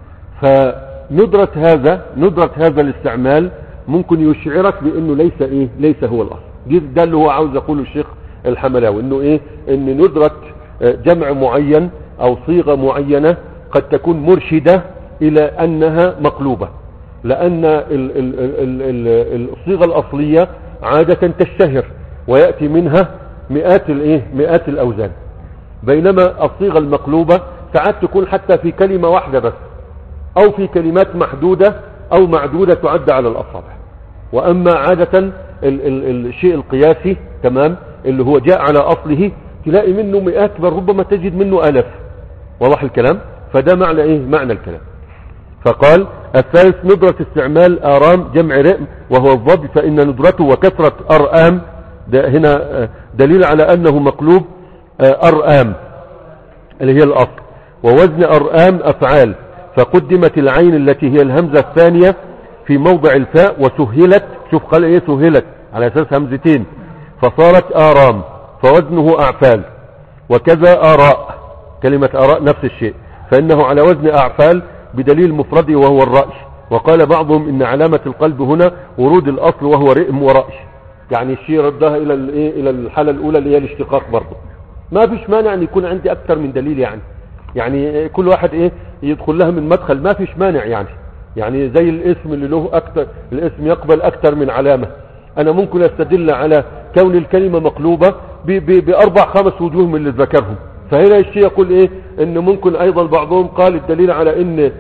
فندرة هذا ندرة هذا الاستعمال ممكن يشعرك بانه ليس ايه ليس هو الاصل. ده اللي هو عاوز يقوله الشيخ الحملاوي، انه ايه ان ندرة جمع معين او صيغة معينة قد تكون مرشدة الى انها مقلوبة، لان ال ال ال ال الصيغة الاصلية عادة تشتهر ويأتي منها مئات الايه مئات الاوزان، بينما الصيغة المقلوبة ساعات تكون حتى في كلمة واحدة بس او في كلمات محدودة او معدودة تعد على الاصابع. واما عادة ال ال الشيء القياسي تمام اللي هو جاء على اصله تلاقي منه مئات بل ربما تجد منه الاف. واضح الكلام؟ فده معنى ايه معنى الكلام. فقال الثالث ندرة استعمال آرام جمع رئم وهو الضب، فإن ندرته وكثرة أرآم ده هنا دليل على أنه مقلوب أرآم اللي هي الأصل، ووزن أرآم أفعال، فقدمت العين التي هي الهمزة الثانية في موضع الفاء وسهلت، شوف قال ايه سهلت على اساس همزتين فصارت آرام فوزنه أعفال. وكذا آراء كلمة آراء نفس الشيء، فإنه على وزن أعفال بدليل مفرده وهو الرأي. وقال بعضهم إن علامة القلب هنا ورود الأصل وهو رئم ورأي، يعني الشيء ردها إلى الايه الى الحالة الأولى اللي هي الاشتقاق برضه. ما فيش مانع أن يكون عندي أكثر من دليل، يعني يعني كل واحد ايه يدخل لها من مدخل، ما فيش مانع يعني يعني زي الاسم اللي له اكتر، الاسم يقبل اكتر من علامة. انا ممكن استدل على كون الكلمة مقلوبة باربع خمس وجوه من اللي ذكرهم. فهنا الشيء يقول ايه ان ممكن ايضا بعضهم قال الدليل على ان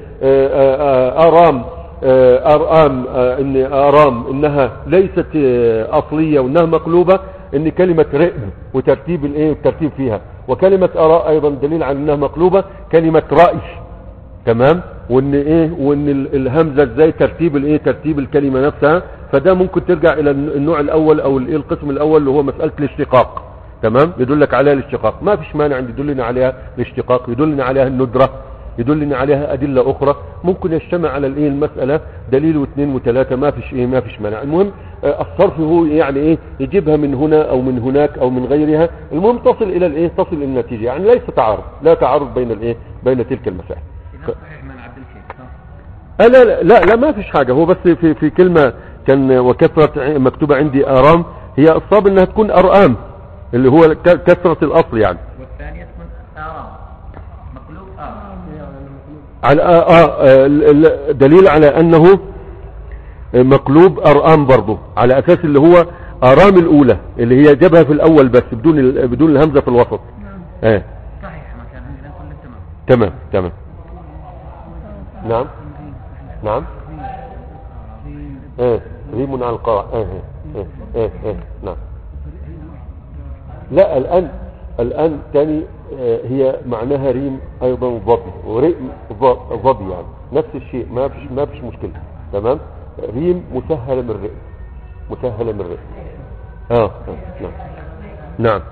ارام ارام ان ارام انها ليست اصلية وانها مقلوبة ان كلمة رئم وترتيب الايه الترتيب فيها، وكلمة اراء ايضا دليل على انها مقلوبة كلمة رأي تمام، وان ايه وان الهمزة ازاي ترتيب الايه ترتيب الكلمة نفسها. فده ممكن ترجع الى النوع الاول او الايه القسم الاول اللي هو مسألة الاشتقاق تمام، يدلك عليها الاشتقاق، ما فيش مانع عندي يدلنا عليها الاشتقاق، يدلنا عليها الندرة، يدلنا عليها ادلة اخرى، ممكن يجتمع على الايه المسألة دليل واثنين وثلاثة، ما فيش ايه ما فيش مانع. المهم الصرف هو يعني ايه يجيبها من هنا او من هناك او من غيرها، المهم تصل الى الايه تصل الى النتيجة، يعني ليس تعارض، لا تعارض بين الايه بين تلك المسائل. ف... صحيح ما نعدل شيء لا لا لا, لا ما فيش حاجة، هو بس في في كلمة كان وكثرة مكتوبة عندي آرام، هي الصواب انها تكون أرآم اللي هو كثرة الاصل يعني، والثانية تكون آرام مقلوب آرام على آه آه دليل على انه مقلوب أرآم برضه على اساس اللي هو آرام الاولى اللي هي جابها في الاول بس بدون بدون الهمزة في الوسط. نعم اه صحيح ما كان عندنا كل تمام تمام تمام نعم نعم ايه ريم على القاع ايه ايه ايه ايه نعم. لا الان الان تاني اه هي معناها ريم ايضا ضبي وريم ضبي يعني نفس الشيء، ما فيش ما فيش مشكله تمام. ريم مسهله من رئم مسهله من رئم اه, آه. نعم نعم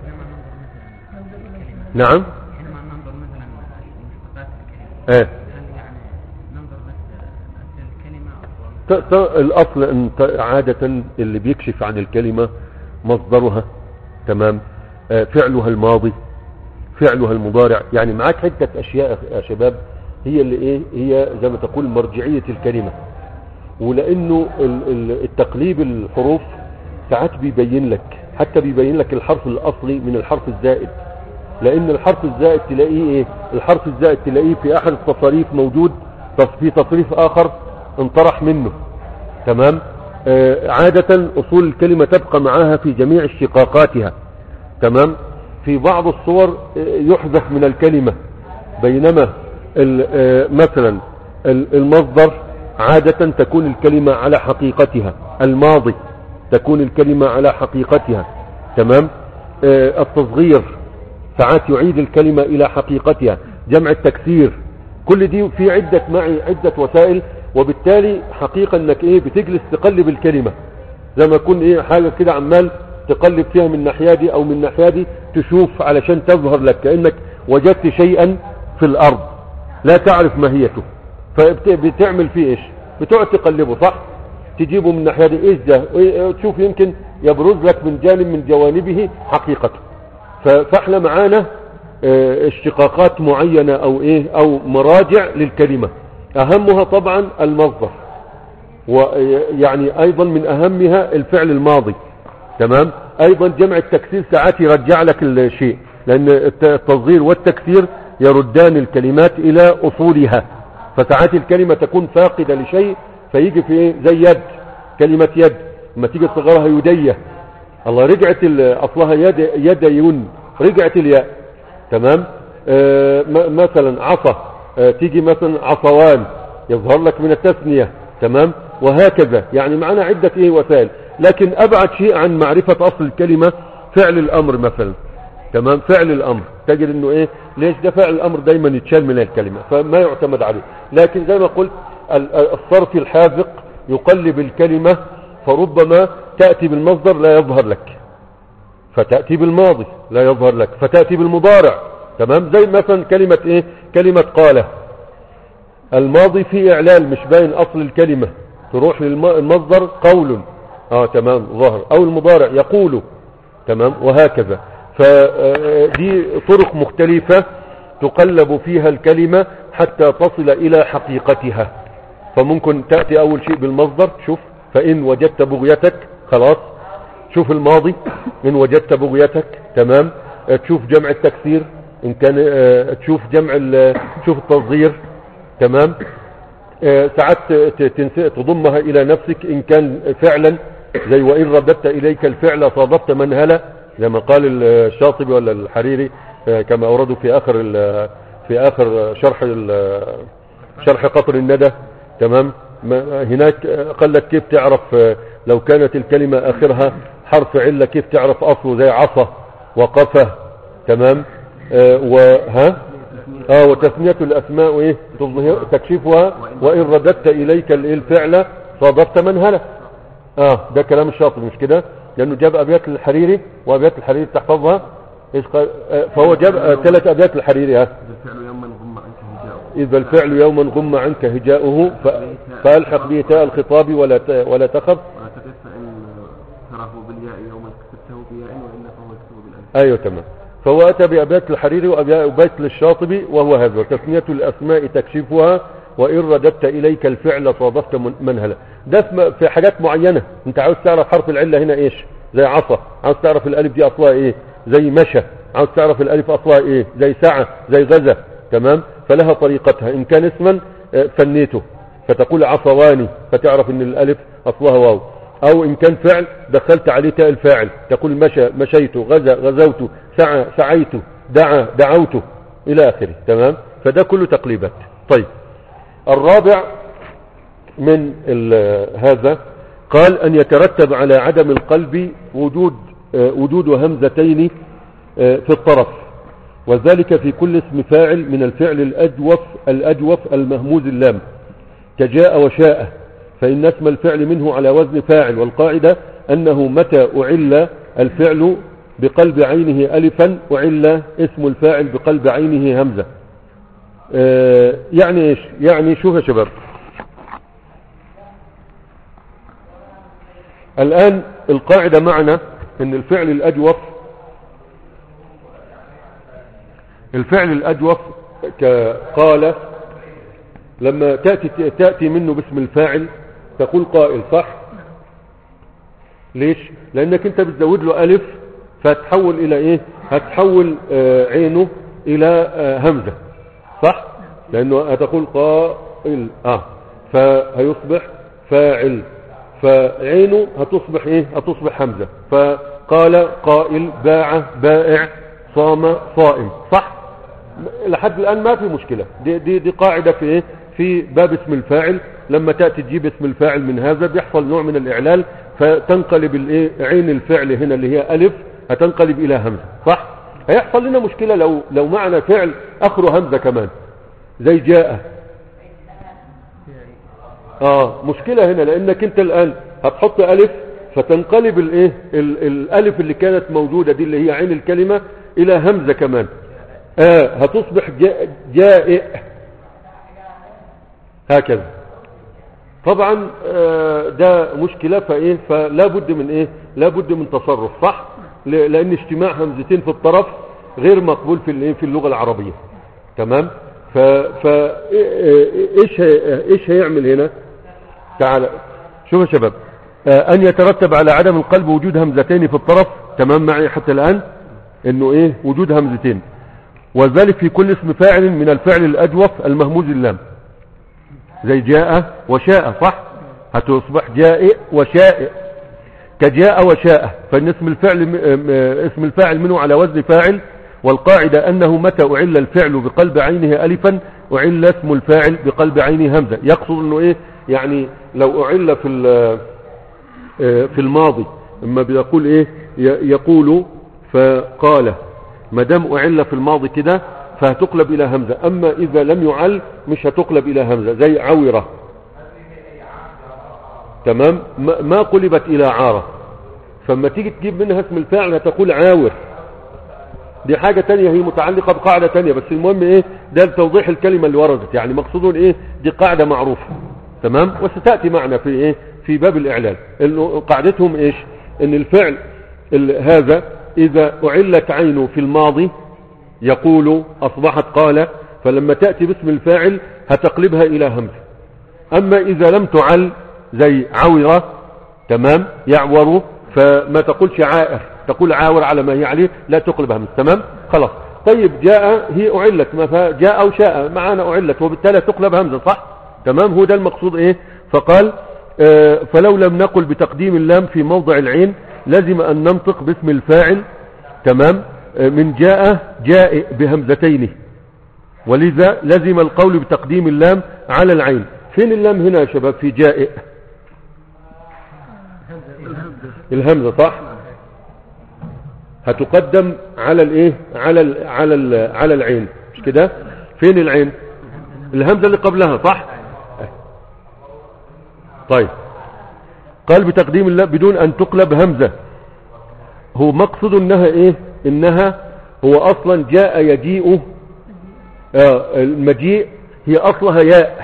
نعم حينما ننظر مثلا لمشتقات الكلمة ايه هل يعني ننظر بس أصل الكلمة ت- ت- الاصل ان ت- عادة اللي بيكشف عن الكلمة مصدرها، تمام، آه، فعلها الماضي، فعلها المضارع. يعني معاك حتة اشياء يا شباب هي اللي ايه، هي زي ما تقول مرجعية الكلمة. ولانه ال- ال- التقليب الحروف ساعات بيبين لك، حتى بيبين لك الحرف الاصلي من الحرف الزائد. لان الحرف الزائد تلاقيه ايه، الحرف الزائد تلاقيه في احد التصاريف موجود، تص- في تصريف اخر انطرح منه، تمام. آه عادة اصول الكلمة تبقى معاها في جميع اشتقاقاتها، تمام. في بعض الصور آه، يحذف من الكلمة، بينما ال- آه، مثلا ال- المصدر عادة تكون الكلمة على حقيقتها، الماضي تكون الكلمة على حقيقتها، تمام. آه، التصغير ساعات يعيد الكلمة الى حقيقتها، جمع التكسير، كل دي في عدة معي عدة وسائل. وبالتالي حقيقة انك ايه بتجلس تقلب الكلمة زي ما يكون ايه حاجة كده عمال تقلب فيها من ناحية دي او من ناحية دي، تشوف علشان تظهر لك كأنك وجدت شيئا في الارض لا تعرف ماهيته، فبتعمل فيه ايش، بتقعد تقلبه، صح، تجيبه من ناحية دي، ايش ده، إيه، تشوف يمكن يبرز لك من جانب من جوانبه حقيقته. ف- فاحنا معانا اه، اشتقاقات معينة او ايه او مراجع للكلمة، اهمها طبعا المصدر، ويعني ايضا من اهمها الفعل الماضي، تمام. ايضا جمع التكسير ساعات يرجع لك الشيء، لان الت- التصغير والتكسير يردان الكلمات الى اصولها. فساعات الكلمة تكون فاقدة لشيء فيجي في ايه زي يد، كلمة يد لما تيجي تصغرها يدية، الله رجعت ال- اصلها يد يديون، رجعت الياء، تمام. آه م- مثلا عصا، آه تيجي مثلا عصوان، يظهر لك من التثنية، تمام. وهكذا يعني معنا عدة ايه وسائل. لكن ابعد شيء عن معرفة اصل الكلمة فعل الامر مثلا، تمام. فعل الامر تجد انه ايه، ليش ده فعل الامر دايما يتشال من الكلمة فما يعتمد عليه. لكن زي ما قلت ال- الصرف الحاذق يقلب الكلمة، فربما تأتي بالمصدر لا يظهر لك، فتأتي بالماضي لا يظهر لك، فتأتي بالمضارع، تمام. زي مثلا كلمة ايه، كلمة قال، الماضي فيه اعلال مش باين اصل الكلمة، تروح للمصدر قول، اه تمام ظهر، او المضارع يقول، تمام. وهكذا، فدي طرق مختلفة تقلب فيها الكلمة حتى تصل الى حقيقتها. فممكن تأتي اول شيء بالمصدر، شوف فإن وجدت بغيتك، خلاص، شوف الماضي إن وجدت بغيتك، تمام. اه تشوف جمع التكسير إن كان، اه تشوف جمع تشوف التصغير، تمام. اه ساعات تضمها إلى نفسك إن كان فعلا، زي وإن رددت إليك الفعل صادفت منهلة، زي ما قال الشاطبي ولا الحريري اه كما أوردوا في آخر في آخر شرح شرح قطر الندى، تمام. هناك قال لك كيف تعرف لو كانت الكلمة آخرها حرف علة كيف تعرف أصله، زي عصا وقفة، تمام. آه وها اه وتثنية الأسماء ايه تظهر تكشفها، وإن رددت إليك الفعل صادفت منهلة. اه ده كلام الشاطبي مش كده، لأنه جاب أبيات الحريري، وأبيات الحريري تحفظها ايش قال. آه فهو جاب آه ثلاث أبيات الحريري، ها إذا الفعل يوما غم عنك هجاؤه فألحق به تاء الخطاب ولا ولا تخف، ايوه تمام. فهو اتى بابيات الحريري وابيات للشاطبي وهو هذا، وتثنية الاسماء تكشفها، وان رددت اليك الفعل صادفت منهلا. ده في حاجات معينة انت عاوز تعرف حرف العلة هنا ايش، زي عصا عاوز تعرف الالف دي اصلها ايه، زي مشى عاوز تعرف الالف اصلها ايه، زي سعى، زي غزة، تمام. فلها طريقتها، ان كان اسما فنيته فتقول عصواني فتعرف ان الالف اصلها واو، او ان كان فعل دخلت عليه تاء الفاعل تقول مشى مشيت، غزا غزوت، سعى سعيت، دعا دعوت الى اخره، تمام. فده كله تقليبات. طيب الرابع من هذا قال ان يترتب على عدم القلب وجود وجود همزتين في الطرف، وذلك في كل اسم فاعل من الفعل الأجوف الأجوف المهموز اللام، كجاء وشاء، فإن اسم الفعل منه على وزن فاعل، والقاعدة أنه متى أعل الفعل بقلب عينه ألفا أعل اسم الفاعل بقلب عينه همزة. آه يعني إيش؟ يعني شوف يا شباب، الآن القاعدة معنا أن الفعل الأجوف الفعل الأجوف كقال لما تأتي, تأتي منه باسم الفاعل تقول قائل، صح؟ ليش؟ لأنك أنت بتزود له ألف فتحول إلى إيه؟ هتحول آه عينه إلى آه همزة، صح؟ لأنه هتقول قائل آه فهيصبح فاعل، فعينه هتصبح إيه؟ هتصبح همزة. فقال قائل، باع بائع، صام صائم، صح؟ لحد الآن ما في مشكلة. دي, دي, دي قاعدة في إيه؟ في باب اسم الفاعل، لما تأتي تجيب اسم الفاعل من هذا بيحصل نوع من الإعلال، فتنقلب الإيه؟ عين الفعل هنا اللي هي ألف هتنقلب إلى همزة، صح؟ هيحصل لنا مشكلة لو لو معنا فعل آخره همزة كمان زي جاء. آه مشكلة هنا، لأنك أنت الآن هتحط ألف فتنقلب الإيه؟ الألف اللي كانت موجودة دي اللي هي عين الكلمة إلى همزة كمان. آه هتصبح جاء جائع هكذا. طبعا آه ده مشكلة، فايه فلا بد من ايه لا بد من تصرف، صح؟ لان اجتماع همزتين في الطرف غير مقبول في الايه في اللغة العربية، تمام؟ ف ف ايش ايش هيعمل هنا؟ تعال شوف يا شباب، آه ان يترتب على عدم القلب وجود همزتين في الطرف، تمام معي حتى الان؟ انه ايه وجود همزتين، وذلك في كل اسم فاعل من الفعل الأجوف المهموز اللام، زي جاء وشاء، صح؟ هتصبح جائع وشائع كجاء وشاء، فإن اسم الفعل اسم الفاعل منه على وزن فاعل، والقاعدة أنه متى أعل الفعل بقلب عينه ألفا أعل اسم الفاعل بقلب عينه همزة. يقصد أنه إيه؟ يعني لو أعل في في الماضي اما بيقول إيه؟ يقول فقال، ما دام أعل في الماضي كده فهتقلب إلى همزة، أما إذا لم يعل مش هتقلب إلى همزة، زي عورة، تمام؟ ما قلبت إلى عارة، فما تيجي تجيب منها اسم الفاعل هتقول عاور. دي حاجة تانية هي متعلقة بقاعدة تانية، بس المهم إيه ده توضيح الكلمة اللي وردت، يعني مقصودون إيه دي قاعدة معروفة، تمام؟ وستأتي معنا في إيه في باب الإعلال، إنه قاعدتهم إيش؟ إن الفعل هذا إذا أعلت عينه في الماضي يقول أصبحت قال، فلما تأتي باسم الفاعل هتقلبها إلى همزة. أما إذا لم تعل زي عورة، تمام؟ يعور، فما تقولش عائر، تقول عاور على ما هي عليه، لا تقلب همزة، تمام؟ خلاص. طيب جاء هي أعلت، ما جاء أو شاء معنا أعلت، وبالتالي تقلب همزة، صح؟ تمام؟ هو ده المقصود إيه؟ فقال آه فلو لم نقل بتقديم اللام في موضع العين لازم أن ننطق باسم الفاعل، تمام؟ من جاء جاء بهمزتين، ولذا لازم القول بتقديم اللام على العين. فين اللام هنا يا شباب في جاء؟ الهمزة، صح؟ هتقدم على الايه على ال على ال على العين، مش كده؟ فين العين؟ الهمزة اللي قبلها، صح؟ طيب قال بتقديم اللام بدون ان تقلب همزة، هو مقصد انها ايه؟ انها هو اصلا جاء يجيء، آه المجيء هي اصلها ياء،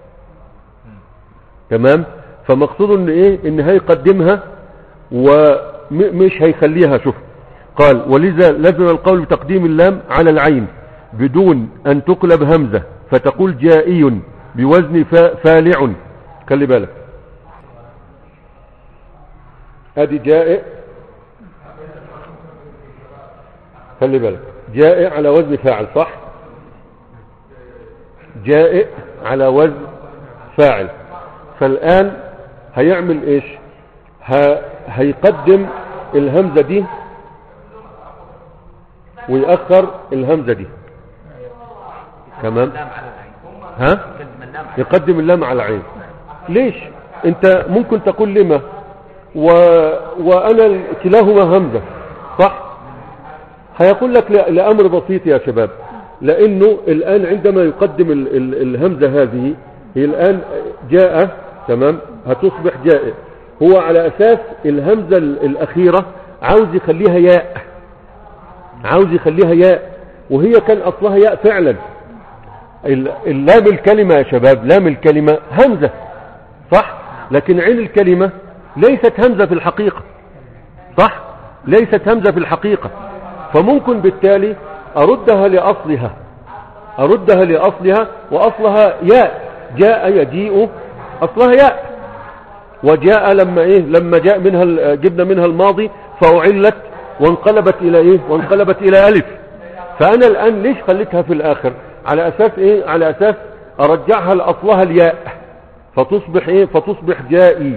تمام؟ فمقصود ان ايه ان هيقدمها ومش هيخليها. شوف قال ولذا لازم القول بتقديم اللام على العين بدون ان تقلب همزة، فتقول جائي بوزن فالع. خلي بالك ادي جائع، خلي بالك جائع على وزن فاعل، صح؟ جائع على وزن فاعل، فالآن هيعمل ايش؟ هيقدم الهمزة دي ويأخر الهمزة دي، تمام؟ ها؟ يقدم اللام على العين. ليش؟ انت ممكن تقول لما و... وانا كلاهما همزة، صح؟ هيقول لك لأمر بسيط يا شباب، لانه الان عندما يقدم ال... ال... الهمزة هذه هي الان جاء، تمام؟ هتصبح جاء، هو على اساس الهمزة الاخيرة عاوز يخليها ياء، عاوز يخليها ياء، وهي كان اصلها ياء فعلا. اللام الكلمة يا شباب، لام الكلمة همزة صح، لكن عين الكلمة ليست همزة في الحقيقة، صح، ليست همزة في الحقيقة. فممكن بالتالي اردها لاصلها، اردها لاصلها، واصلها ياء، جاء يجيء اصلها ياء، وجاء لما ايه، لما جاء منها جبنا منها الماضي فاعلت وانقلبت الى ايه، وانقلبت الى الف. فانا الان ليش خليتها في الاخر؟ على اساس ايه؟ على اساس ارجعها لاصلها الياء، فتصبح ايه، فتصبح جائي،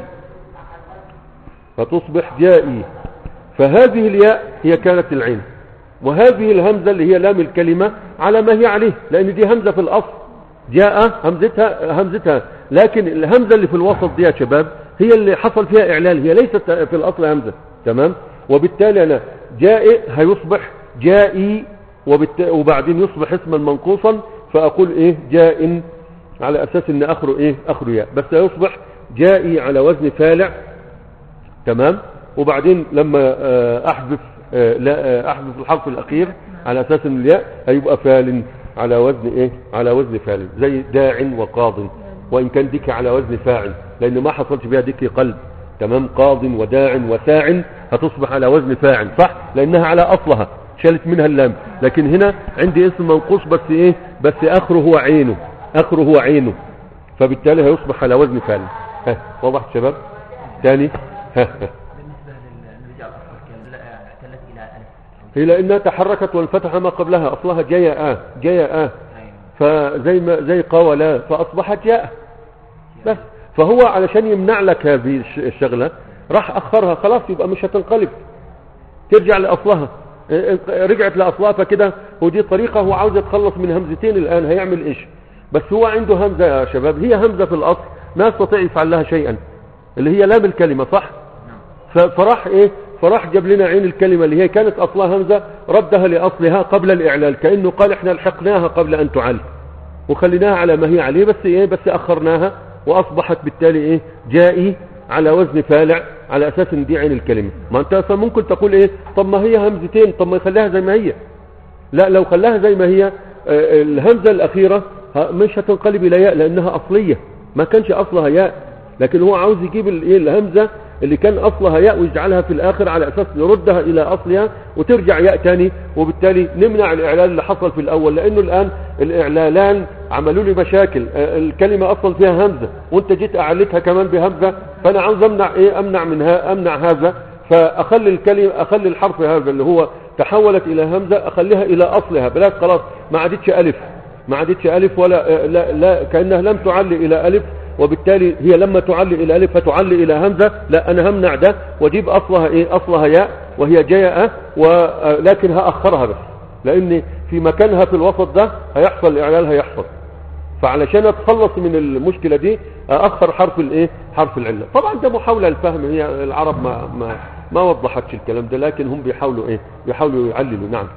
فتصبح جائي. فهذه الياء هي كانت العين، وهذه الهمزة اللي هي لام الكلمة على ما هي عليه، لان دي همزة في الاصل، جاء همزتها همزتها، لكن الهمزة اللي في الوسط دي يا شباب هي اللي حصل فيها اعلال، هي ليست في الاصل همزة، تمام. وبالتالي انا جائي هيصبح جائي، وبعدين يصبح اسما منقوصا، فاقول ايه جاء على اساس ان اخره ايه، اخره ياء، بس يصبح جائي على وزن فالع، تمام. وبعدين لما احذف لا احذف الحرف الاخير على اساس ان الياء هيبقى فال على وزن ايه، على وزن فال، زي داع وقاض، وان كان ديك على وزن فاعل لان ما حصلش بها ديك قلب، تمام. قاض وداع وساع هتصبح على وزن فاعل، صح، لانها على اصلها شالت منها اللام. لكن هنا عندي اسم منقوص بس ايه، بس اخره هو عينه، اخره هو عينه، فبالتالي هيصبح على وزن فعل. ها واضح شباب؟ ثاني ها ها بالنسبة للرجال أصل الكلمة احتلت إلى ألف، هي لانها تحركت وانفتح ما قبلها، اصلها جياء جياء، فزي ما زي قاولا فاصبحت جاء بس. فهو علشان يمنع لك هذه الشغلة راح اخرها، خلاص يبقى مش هتنقلب، ترجع لاصلها، رجعت لاصلها. فكده ودي طريقة هو عاوز يتخلص من همزتين الان، هيعمل ايش؟ بس هو عنده همزة يا شباب، هي همزة في الاصل ما يستطيع يفعل لها شيئا، اللي هي لام الكلمة، صح. فراح ايه، فراح جاب لنا عين الكلمة اللي هي كانت اصلها همزة، ردها لاصلها قبل الاعلال، كأنه قال احنا لحقناها قبل ان تعل وخليناها على ما هي عليه، بس ايه، بس اخرناها واصبحت بالتالي ايه، جائي على وزن فالع، على اساس ان دي عين الكلمة. ما انت ممكن تقول ايه، طب ما هي همزتين، طب ما يخليها زي ما هي. لا، لو خلاها زي ما هي الهمزة الاخيرة مش هتنقلب الى ياء لانها اصلية، ما كانش اصلها ياء، لكن هو عاوز يجيب الايه، الهمزة اللي كان اصلها ياء ويجعلها في الاخر على اساس يردها الى اصلها وترجع ياء تاني، وبالتالي نمنع الاعلال اللي حصل في الاول، لانه الان الاعلالان عملوا لي مشاكل. الكلمة اصلا فيها همزة وانت جيت اعلتها كمان بهمزة، فانا عاوز امنع ايه، امنع منها، امنع هذا، فاخلي الكلمة، اخلي الحرف هذا اللي هو تحولت الى همزة اخليها الى اصلها، بلاش خلاص ما عادتش الف، ما عادتش الف ولا لا, لا كأنها لم تعلي الى الف، وبالتالي هي لما تعلي الى الف فتعلي الى همزة، لا انا همنع ده واجيب اصلها ايه، اصلها ياء وهي جاء، ولكن هاخرها بس، لان في مكانها في الوسط ده هيحصل الاعلال، هيحصل. فعلشان اتخلص من المشكلة دي اخر حرف الايه، حرف العلة. طبعا ده محاولة للفهم، هي العرب ما ما ما وضحتش الكلام ده، لكن هم بيحاولوا ايه، بيحاولوا يعللوا. نعم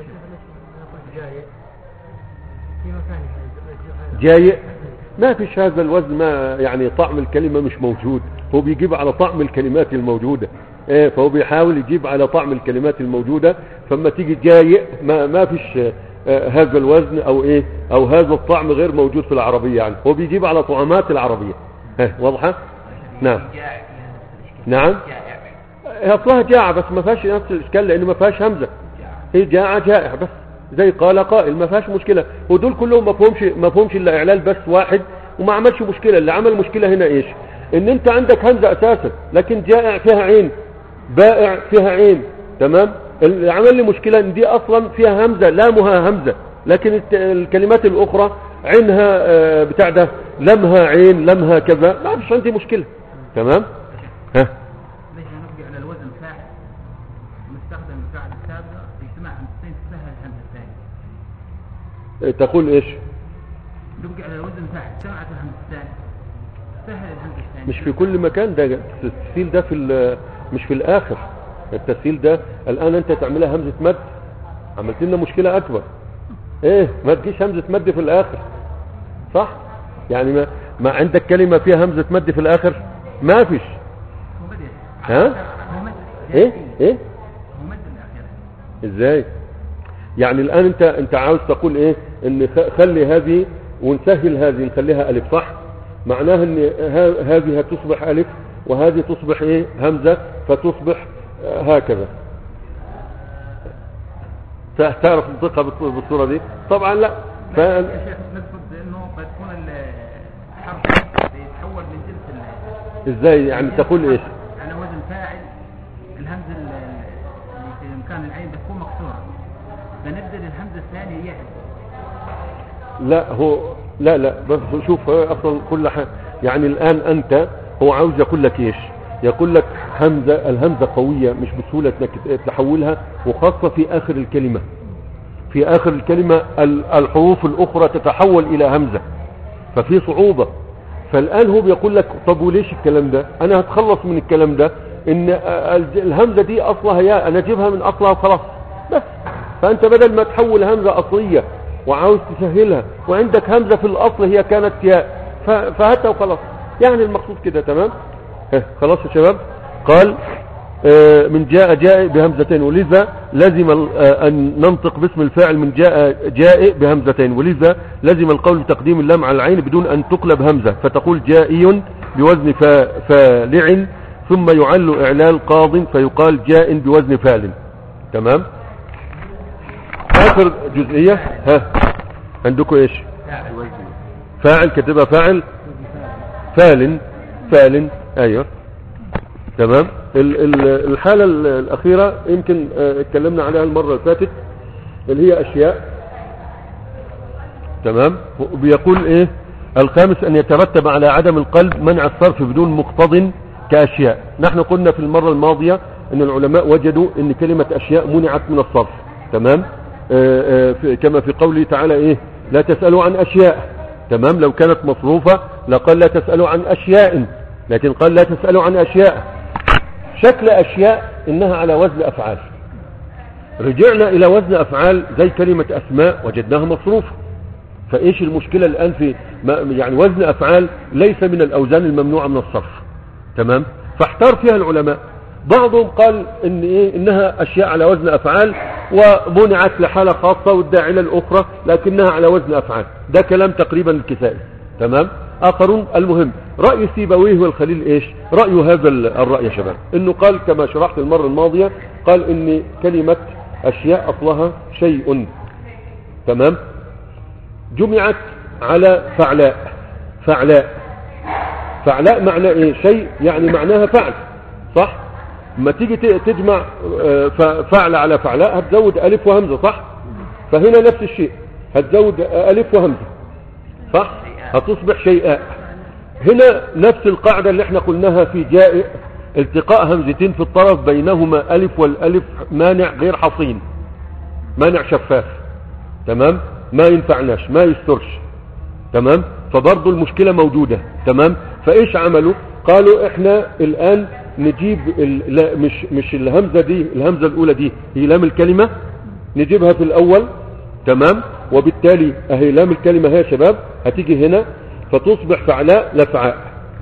جاي، ما فيش هذا الوزن، ما يعني طعم الكلمة مش موجود، هو بيجيب على طعم الكلمات الموجودة، ايه، فهو بيحاول يجيب على طعم الكلمات الموجودة. فما تيجي جاي ما ما فيش آه هذا الوزن او ايه، او هذا الطعم غير موجود في العربية، يعني هو بيجيب على طعامات العربية. ها واضحة؟ نعم نعم، اصلها جاعة بس ما فيهاش نفس الاشكال لانه ما فيهاش همزة، هي جاعة جائع بس، زي قال قائل، ما فيهاش مشكلة. ودول كلهم ما فهمش ما فهمش الا اعلال بس واحد وما عملش مشكلة. اللي عمل مشكلة هنا ايش، ان انت عندك همزة اساسا لكن جائع فيها عين، بائع فيها عين، تمام. اللي عمل لي مشكلة ان دي اصلا فيها همزة، لامها همزة، لكن الكلمات الاخرى عينها بتاع ده لمها عين، لمها كذا، ما فيش عندي مشكلة، تمام. ها ليش نرجع على الوزن فاعل مستخدم الفاعل السابق اجتماع همزتين تسهل الهمزة الثانية، تقول ايش، نرجع على الوزن فاعل سمعت الهمزتين سهل الهمزة الثانية. مش في كل مكان ده التسهيل ده، في مش في الاخر التسهيل ده. الان انت تعملها همزة مد عملت لنا مشكلة اكبر، ايه، ما تجيش همزة مد في الاخر، صح؟ يعني ما, ما عندك كلمة فيها همزة مد في الاخر، ما فيش. ها ايه ايه ازاي يعني الان انت انت عاوز تقول ايه ان خلي هذه ونسهل هذه نخليها الف صح معناها ان هذه هتصبح الف وهذه تصبح ايه همزة فتصبح هكذا تعرف تنطقها بالصورة دي طبعا لا ف... يا شيخ نقصد انه قد يكون الحرف يتحول من جنس ازاي يعني تقول ايش على وزن فاعل الهمزة اللي في مكان العين بتكون مكسورة فنبدأ الهمزة الثانية يعد لا هو لا لا بس شوف اصلا كل حاجة يعني الان انت هو عاوز يقول لك ايش يقول لك همزة الهمزة قوية مش بسهولة انك تحولها وخاصة في اخر الكلمة في اخر الكلمة الحروف الاخرى تتحول الى همزة ففي صعوبة فالان هو بيقول لك طب وليش الكلام ده انا هتخلص من الكلام ده ان الهمزة دي اصلها ياء انا اجيبها من اصلها وخلاص بس فانت بدل ما تحول همزة اصلية وعاوز تسهلها وعندك همزة في الاصل هي كانت ياء فهاتها وخلاص يعني المقصود كده تمام خلاص يا شباب قال آه من جاء جاء بهمزتين ولذا لازم آه أن ننطق باسم الفاعل من جاء جاء بهمزتين ولذا لازم القول بتقديم اللام على العين بدون أن تقلب همزة فتقول جائي بوزن فالع ثم يعل إعلال قاض فيقال جاء بوزن فاعل تمام آخر جزئية ها عندكم إيش فاعل كتبها فاعل فاعل فاعل ايوه تمام الحالة الاخيرة يمكن اتكلمنا عليها المرة اللي فاتت اللي هي اشياء تمام بيقول ايه الخامس ان يترتب على عدم القلب منع الصرف بدون مقتض كاشياء نحن قلنا في المرة الماضية ان العلماء وجدوا ان كلمة اشياء منعت من الصرف تمام آآ آآ كما في قوله تعالى ايه لا تسألوا عن اشياء تمام لو كانت مصروفة لقال لا تسألوا عن أشياء لكن قال لا تسألوا عن أشياء شكل أشياء إنها على وزن أفعال رجعنا إلى وزن أفعال زي كلمة أسماء وجدناها مصروفة فإيش المشكلة الآن في يعني وزن أفعال ليس من الأوزان الممنوعة من الصرف تمام فاحتار فيها العلماء بعضهم قال إن إيه إنها أشياء على وزن أفعال ومنعت لحالة خاصة والداعلة الأخرى لكنها على وزن أفعال ده كلام تقريبا الكسائي تمام آخرون المهم رأي سيبويه والخليل إيش رأي هذا الرأي يا شباب إنه قال كما شرحت المرة الماضية قال إن كلمة أشياء أصلها شيء تمام جمعت على فعلاء فعلاء فعلاء معنى إيه شيء يعني معناها فعل صح ما تيجي تجمع فعل على فعلاء هتزود ألف وهمزة صح فهنا نفس الشيء هتزود ألف وهمزة صح هتصبح شيئاء هنا نفس القاعدة اللي احنا قلناها في جائع التقاء همزتين في الطرف بينهما ألف والألف مانع غير حصين مانع شفاف تمام ما ينفعناش ما يسترش تمام فبرضو المشكلة موجودة تمام فايش عملوا قالوا احنا الان نجيب لا مش مش الهمزة دي الهمزة الاولى دي هي لام الكلمة نجيبها في الاول تمام وبالتالي اهي لام الكلمة هي يا شباب هتيجي هنا فتصبح فعلاء لفعاء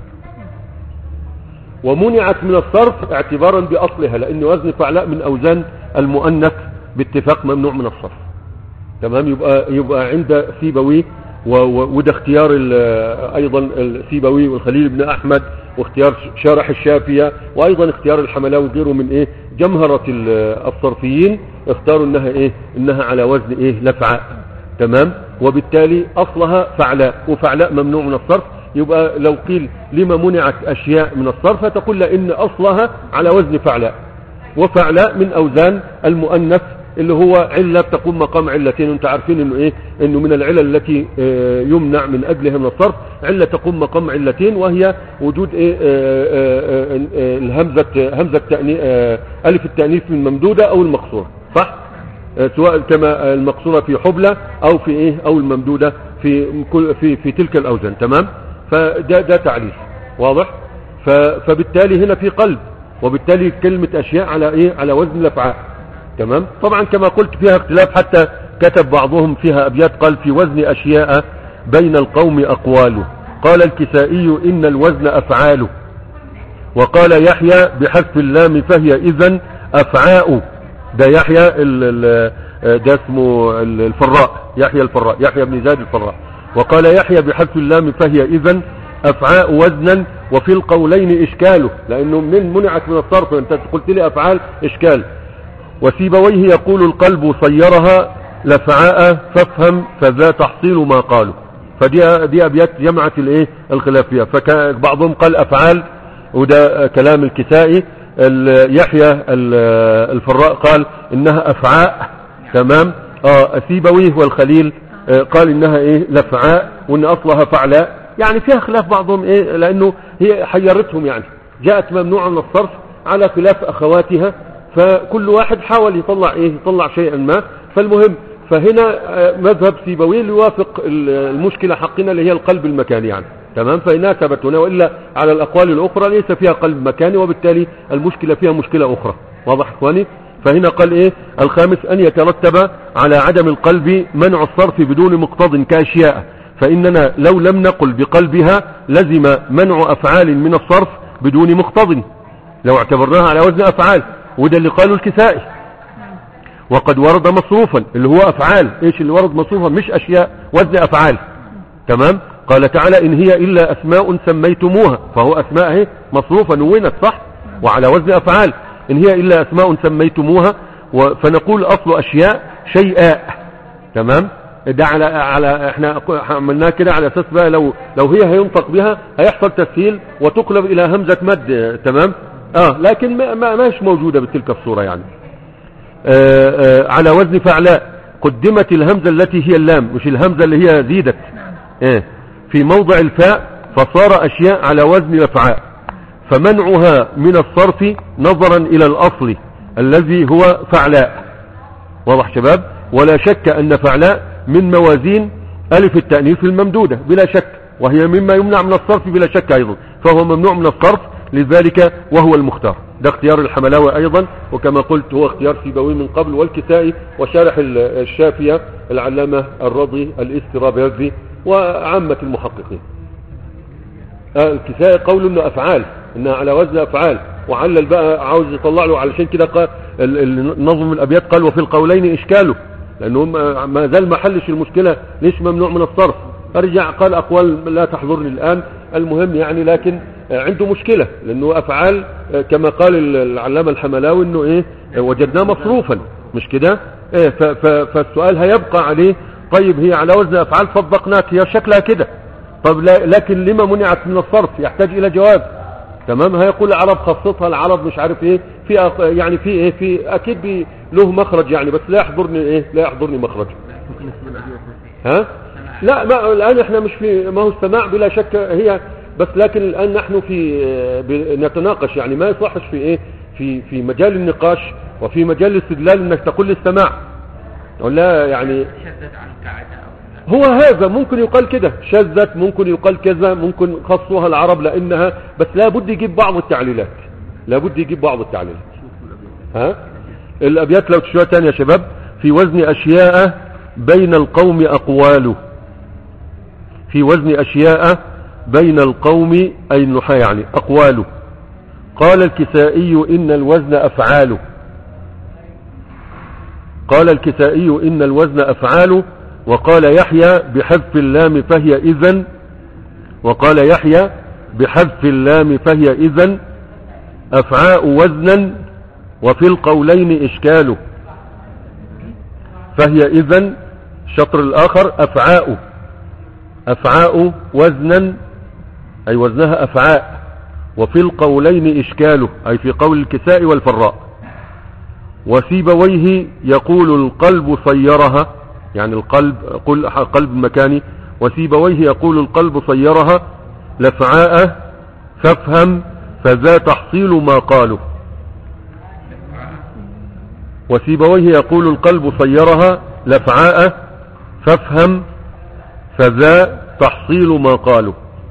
ومنعت من الصرف اعتبارا باصلها لان وزن فعلاء من اوزان المؤنث باتفاق ممنوع من الصرف تمام يبقى يبقى عند سيبوي وده اختيار ايضا السيبوي والخليل بن احمد واختيار شارح الشافية وايضا اختيار الحملاوي وغيره من ايه جمهرة الصرفيين اختاروا انها ايه انها على وزن ايه لفعاء تمام وبالتالي اصلها فعلاء وفعلاء ممنوع من الصرف يبقى لو قيل لما منعت اشياء من الصرف فتقول لان اصلها على وزن فعلاء وفعلاء من اوزان المؤنث اللي هو علة تقوم مقام علتين وانت عارفين انه ايه انه من العلل التي اه يمنع من اجلها من الصرف علة تقوم مقام علتين وهي وجود ايه اه اه اه الهمزة همزة التأنيث اه الف التأنيث من ممدودة او المقصورة صح اه سواء كما المقصورة في حبلة او في ايه او الممدودة في في في تلك الاوزان تمام فده ده تعريف واضح فبالتالي هنا في قلب وبالتالي كلمة اشياء على ايه على وزن الافعال تمام طبعا كما قلت فيها اختلاف حتى كتب بعضهم فيها ابيات قال في وزن اشياء بين القوم اقواله قال الكسائي ان الوزن افعاله وقال يحيى بحذف اللام فهي إذن أفعاء. ده يحيى ده اسمه الفراء، يحيى الفراء، يحيى بن زيد الفراء. وقال يحيى بحذف اللام فهي إذن أفعاء وزنا، وفي القولين إشكاله، لأنه من منعت من الصرف، أنت قلت لي أفعال إشكال. وسيبويه يقول القلب صيرها لفعاء فافهم فذا تحصيل ما قالوا. فدي دي أبيات جمعة الايه الخلافية. فبعضهم قال أفعال، وده كلام الكسائي. يحيى الفراء قال إنها أفعاء. تمام. اه سيبويه والخليل قال إنها ايه لفعاء، وإن أصلها فعلاء. يعني فيها خلاف بعضهم ايه، لأنه هي حيرتهم، يعني جاءت ممنوعة من الصرف على خلاف أخواتها، فكل واحد حاول يطلع ايه يطلع شيئا ما. فالمهم فهنا مذهب سيبويه يوافق المشكلة حقنا اللي هي القلب المكاني يعني. تمام. فإنها ثبت هنا، وإلا على الأقوال الأخرى ليس فيها قلب مكاني، وبالتالي المشكلة فيها مشكلة أخرى. واضح اخواني؟ فهنا قال ايه الخامس أن يترتب على عدم القلب منع الصرف بدون مقتض كأشياء، فإننا لو لم نقل بقلبها لزم منع أفعال من الصرف بدون مقتض، لو اعتبرناها على وزن أفعال. وده اللي قاله الكسائي. وقد ورد مصروفا اللي هو أفعال. ايش اللي ورد مصروفا؟ مش أشياء، وزن أفعال. تمام. قال تعالى إن هي إلا أسماء سميتموها، فهو أسماء اهي مصروفة نونت صح، وعلى وزن أفعال. إن هي إلا أسماء سميتموها، فنقول أصل أشياء شيئاء. تمام. ده على على احنا عملناه كده على اساس بقى لو لو هي هينطق بها هيحصل تسهيل وتقلب الى همزة مد. تمام. اه لكن ما ما ماش موجودة بتلك الصورة يعني. آه آه على وزن فعلاء قدمت الهمزة التي هي اللام، مش الهمزة اللي هي زيدت آه في موضع الفاء، فصار اشياء على وزن الافعاء، فمنعها من الصرف نظرا الى الاصل الذي هو فعلاء. واضح شباب؟ ولا شك ان فعلاء من موازين ألف التأنيث الممدودة بلا شك، وهي مما يمنع من الصرف بلا شك أيضا، فهو ممنوع من الصرف لذلك وهو المختار. ده اختيار الحملاوي أيضا، وكما قلت هو اختيار سيبويه من قبل والكسائي، وشارح الشافية العلامة الرضي الاسترابيزي وعامة المحققين. آه الكسائي قول انه أفعال، انها على وزن أفعال، وعلل بقى عاوز يطلع له علشان كده قال النظم الأبيات قال وفي القولين إشكاله، لأنه ما زال ما حلش المشكلة ليش ممنوع من الصرف. ارجع قال أقوال لا تحضرني الآن، المهم يعني، لكن عنده مشكلة لأنه أفعال كما قال العلامة الحملاوي إنه إيه وجدناه مصروفا، مش كده إيه. فالسؤال هيبقى عليه طيب هي على وزن أفعال صدقناك هي شكلها كده، طب لكن لما منعت من الصرف؟ يحتاج إلى جواب. تمام. هيقول العرب خاصتها العرب مش عارف ايه في يعني في ايه في اكيد له مخرج يعني، بس لا يحضرني ايه لا يحضرني مخرج. ها لا ما الان احنا مش في ما هو السماع بلا شك هي، بس لكن الان نحن في نتناقش يعني، ما يصحش في ايه في في مجال النقاش وفي مجال الاستدلال انك تقول السماع ولا يعني هو هذا ممكن يقال كده شذت، ممكن يقال كذا، ممكن خصوها العرب لانها، بس لابد يجيب بعض التعليلات، لابد يجيب بعض التعليلات. ها الابيات لو تشوفها تاني يا شباب. في وزن اشياء بين القوم اقواله، في وزن اشياء بين القوم اي النحاة يعني اقواله. قال الكسائي ان الوزن افعاله، قال الكسائي ان الوزن افعاله. وقال يحيى بحذف اللام فهي إذن، وقال يحيى بحذف اللام فهي إذن أفعاء وزنا، وفي القولين إشكاله. فهي إذن شطر الآخر أفعاء، أفعاء وزنا أي وزنها أفعاء، وفي القولين إشكاله أي في قول الكساء والفراء. وسيبويه يقول القلب صيرها، يعني القلب قل قلب مكاني. وسيبويه يقول القلب صيرها لفعاء فافهم فذا تحصيل ما قالوا. وسيبويه يقول القلب صيرها لفعاء فافهم فذا تحصيل ما قالوا.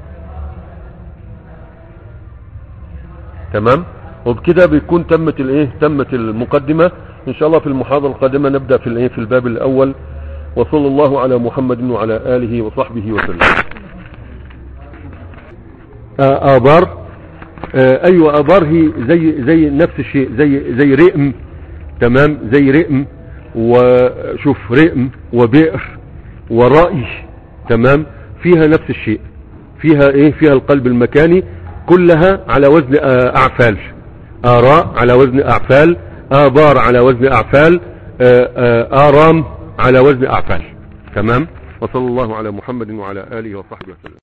تمام. وبكده بيكون تمت الايه تمت المقدمة. ان شاء الله في المحاضرة القادمة نبدأ في الايه في الباب الاول. وصلى الله على محمد وعلى آله وصحبه وسلم. آبار آه ايوه ابار هي زي زي نفس الشيء، زي زي رئم، تمام، زي رئم، وشوف رئم وبئر ورأي، تمام، فيها نفس الشيء، فيها ايه، فيها القلب المكاني، كلها على وزن آه اعفال، آراء على وزن اعفال، آبار على وزن اعفال، آه آه آرام على وزن اعفال، تمام. وصلى الله على محمد وعلى آله وصحبه وسلم.